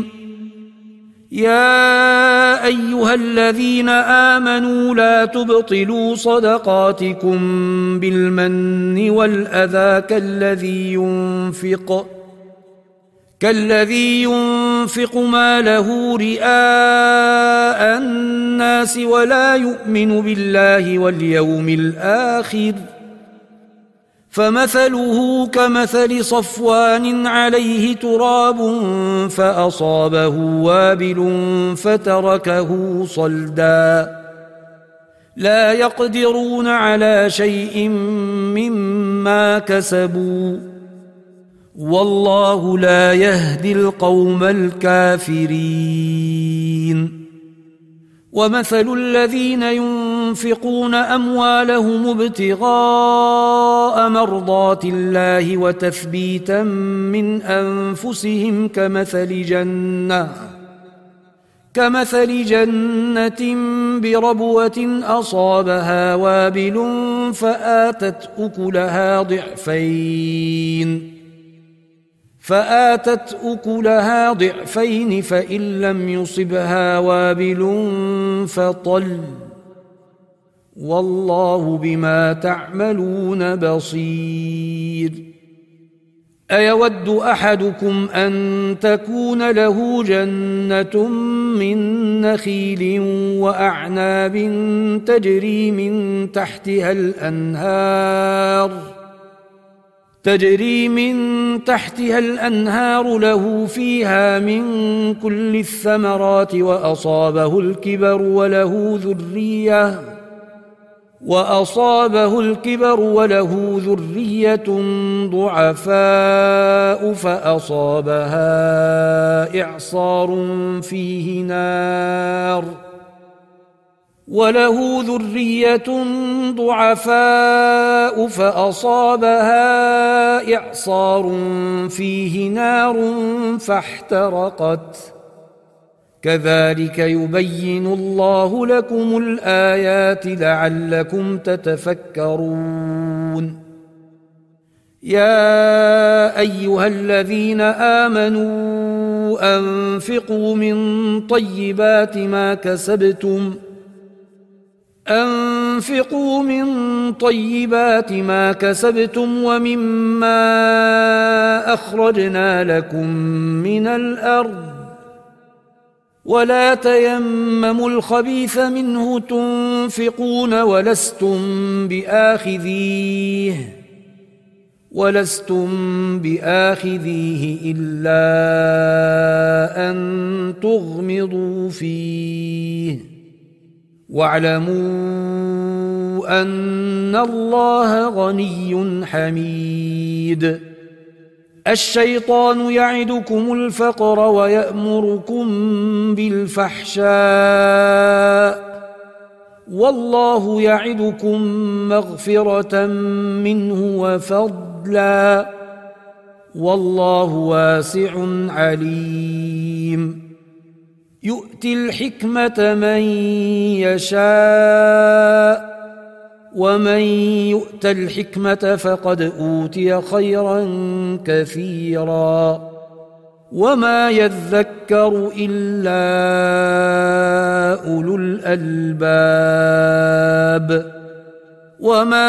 يا أيها الذين آمنوا لا تبطلوا صدقاتكم بالمن والأذى كالذي ينفق ماله رئاء الناس ولا يؤمن بالله واليوم الآخر فمثله كمثل صفوان عليه تراب فأصابه وابل فتركه صلدا لا يقدرون على شيء مما كسبوا والله لا يهدي القوم الكافرين ومثل الذين ينفقون أموالهم ابتغاء مرضات الله وتثبيتا من أنفسهم كمثل جنة بربوة أصابها وابل فآتت أكلها ضعفين فإن لم يصبها وابل فطل والله بما تعملون بصير أيود أحدكم أن تكون له جنة من نخيل وأعناب تجري من تحتها الأنهار له فيها من كل الثمرات وأصابه الكبر وله ذرية ضعفاء فأصابها إعصار فيه نار فاحترقت كذلك يبين الله لكم الآيات لعلكم تتفكرون يا أيها الذين آمنوا أنفقوا من طيبات ما كسبتم ومما أخرجنا لكم من الأرض ولا تيمموا الخبيث منه تنفقون ولستم بآخذيه إلا أن تغمضوا فيه واعلموا أن الله غني حميد الشيطان يعدكم الفقر ويأمركم بالفحشاء والله يعدكم مغفرة منه وفضلا والله واسع عليم يؤتي الحكمة من يشاء ومن يؤت الحكمة فقد أوتي خيرا كثيرا وما يذكر إلا أولو الألباب وما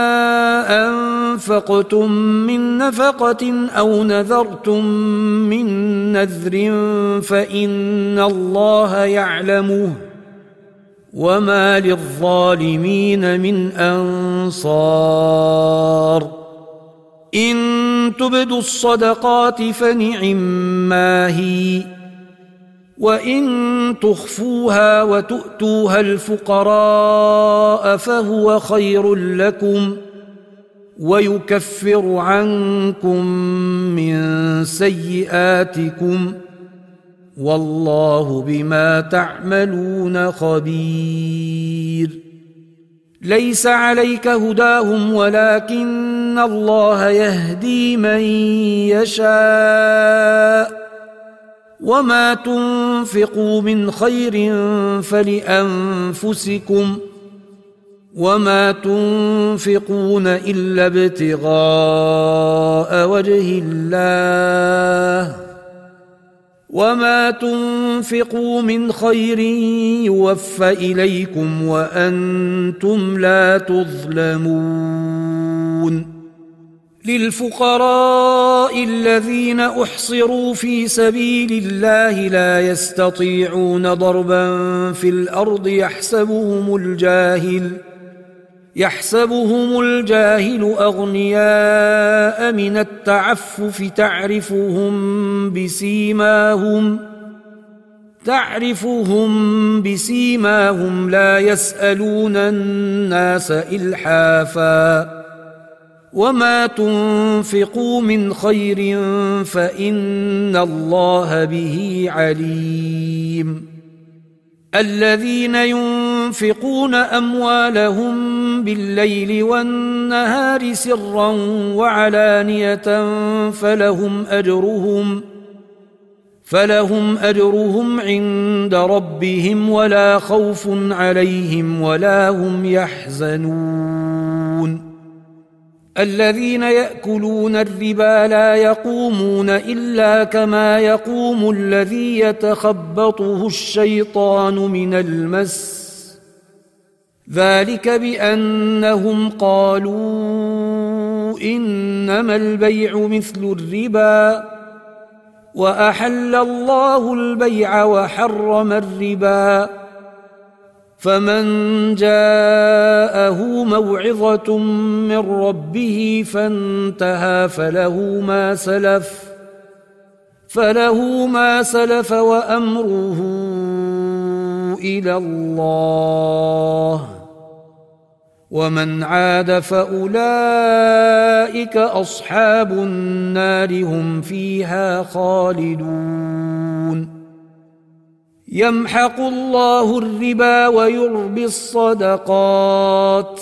أنفقتم من نفقة أو نذرتم من نذر فإن الله يعلمه وما للظالمين من أنصار إن تبدوا الصدقات فنعما هي وإن تخفوها وتؤتوها الفقراء فهو خير لكم ويكفر عنكم من سيئاتكم والله بما تعملون خبير ليس عليك هداهم ولكن الله يهدي من يشاء وما تنفقوا من خير فلأنفسكم وما تنفقون إلا ابتغاء وجه الله وما تنفقوا من خير يوفى إليكم وأنتم لا تظلمون للفقراء الذين أحصروا في سبيل الله لا يستطيعون ضربا في الأرض يحسبهم الجاهل أغنياء من التعفف تعرفهم بسيماهم لا يسألون الناس إلحافا وما تنفقوا من خير فإن الله به عليم الذين ينفقون أموالهم بالليل والنهار سرا وعلانية فلهم أجرهم عند ربهم ولا خوف عليهم ولا هم يحزنون الذين يأكلون الربا لا يقومون إلا كما يقوم الذي يتخبطه الشيطان من المس ذلك بأنهم قالوا إنما البيع مثل الربا وأحل الله البيع وحرم الربا فمن جاءه موعظة من ربه فانتهى فله ما سلف وأمره إلى الله ومن عاد فأولئك أصحاب النار هم فيها خالدون يمحق الله الربا ويربي الصدقات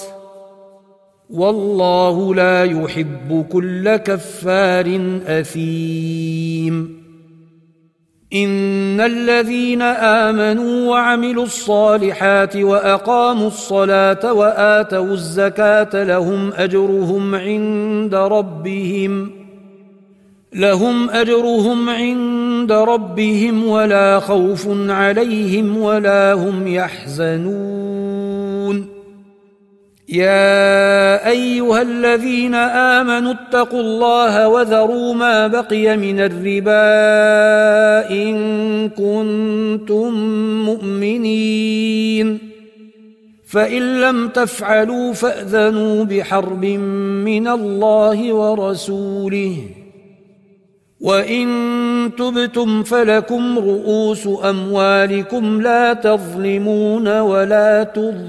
والله لا يحب كل كفار أثيم إن الذين آمنوا وعملوا الصالحات وأقاموا الصلاة وآتوا الزكاة لهم أجرهم عند ربهم ولا خوف عليهم ولا هم يحزنون يا أيها الذين آمنوا اتقوا الله وذروا ما بقي من الربا إن كنتم مؤمنين فإن لم تفعلوا فأذنوا بحرب من الله ورسوله وإن تبتم فلكم رؤوس أموالكم لا تظلمون ولا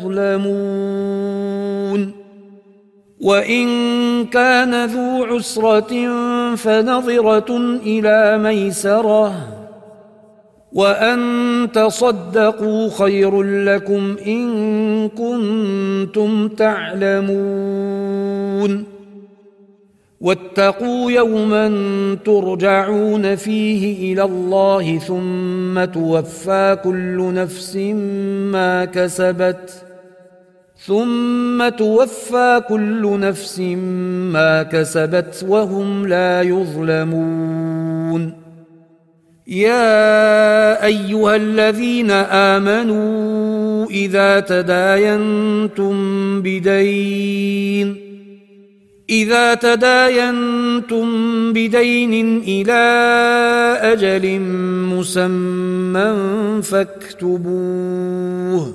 تظلمون وإن كان ذو عسرة فنظرة إلى ميسرة وأن تصدقوا خير لكم إن كنتم تعلمون واتقوا يوما ترجعون فيه إلى الله ثم توفى كل نفس ما كسبت وهم لا يظلمون يا أيها الذين آمنوا إذا تداينتم بدين إلى أجل مسمى فاكتبوه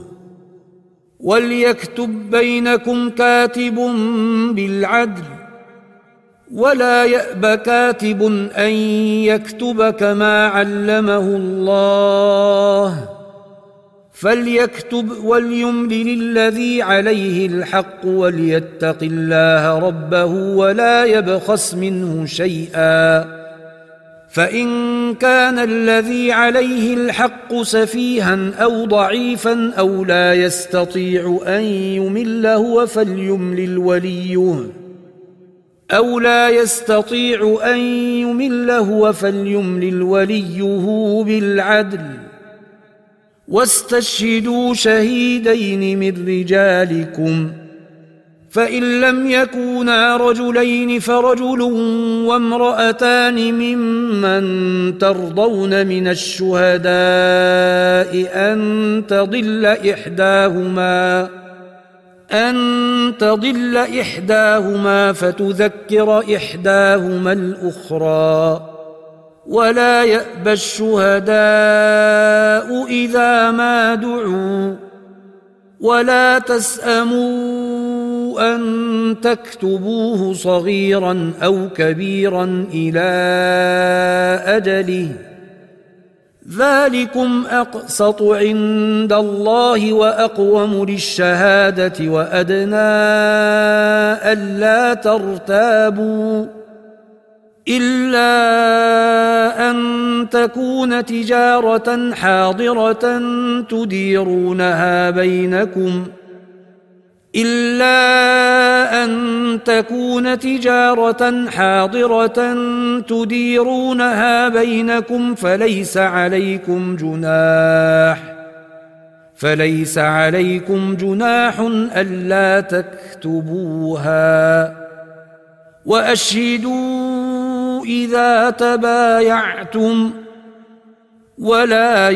وليكتب بينكم كاتب بالعدل ولا يأب كاتب أن يكتب كما علمه الله فليكتب وليملل الذي عليه الحق وليتق الله ربه ولا يبخس منه شيئا فإن كان الذي عليه الحق سفيها أو ضعيفا أو لا يستطيع أن يمل هو أو لا يستطيع أن يمل هو فليملل وليه بالعدل واستشهدوا شهيدين من رجالكم فإن لم يكونا رجلين فرجل وامرأتان ممن ترضون من الشهداء أن تضل إحداهما فتذكر إحداهما الأخرى ولا يأبى الشهداء إذا ما دعوا ولا تسأموا أن تكتبوه صغيرا أو كبيرا إلى أجله ذلكم أقسط عند الله وأقوم للشهادة وأدنى ألا ترتابوا إلا أن تكون تجارة حاضرة تديرونها بينكم فليس عليكم جناح ألا تكتبوها وأشهدوا إذا تبايعتم ولا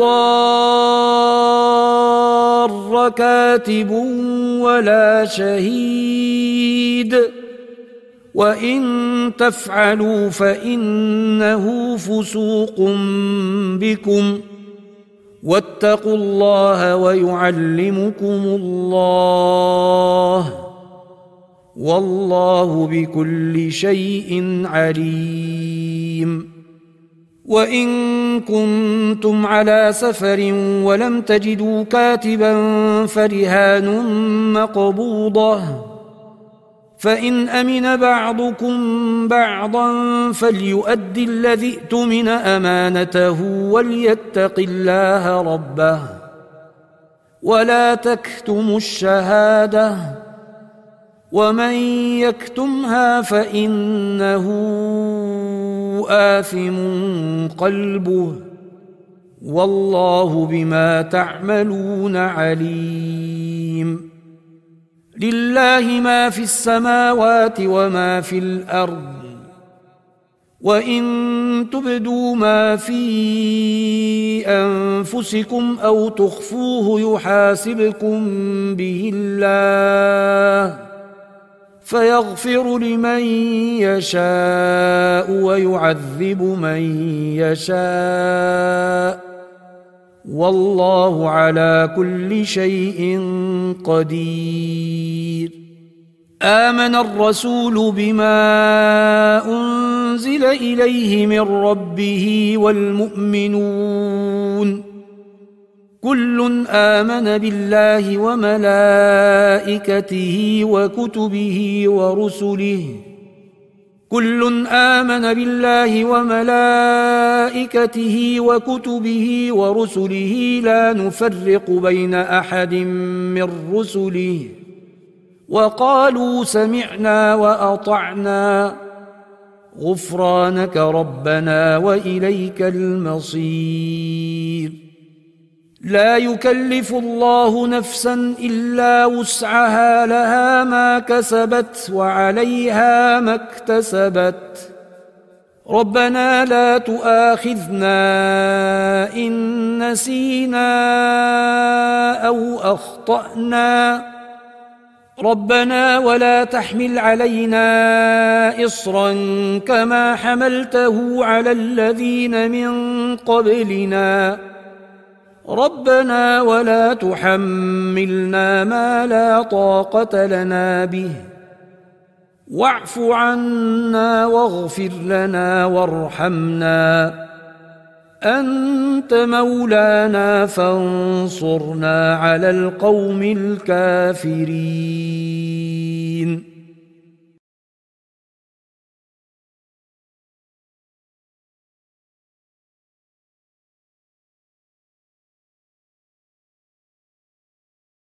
يضار كاتب ولا شهيد وإن تفعلوا فإنه فسوق بكم واتقوا الله ويعلمكم الله والله بكل شيء عليم وإن كنتم على سفر ولم تجدوا كاتبا فرهان مقبوضة فإن أمن بعضكم بعضا فليؤدي الذي ائتمن أمانته وليتق الله ربه ولا تكتموا الشهادة ومن يكتمها فإنه آثم قلبه والله بما تعملون عليم لله ما في السماوات وما في الأرض وإن تبدوا ما في أنفسكم أو تخفوه يحاسبكم به الله فيغفر لمن يشاء ويعذب من يشاء والله على كل شيء قدير آمن الرسول بما أنزل إليه من ربه والمؤمنون كل آمن بالله وملائكته وكتبه ورسله لا نفرق بين أحد من رسله وقالوا سمعنا وأطعنا غفرانك ربنا وإليك المصير لا يكلف الله نفسا إلا وسعها لها ما كسبت وعليها ما اكتسبت ربنا لا تؤاخذنا إن نسينا أو أخطأنا ربنا ولا تحمل علينا إصرا كما حملته على الذين من قبلنا ربنا ولا تحملنا ما لا طاقة لنا به واعف عنا واغفر لنا وارحمنا أنت مولانا فانصرنا على القوم الكافرين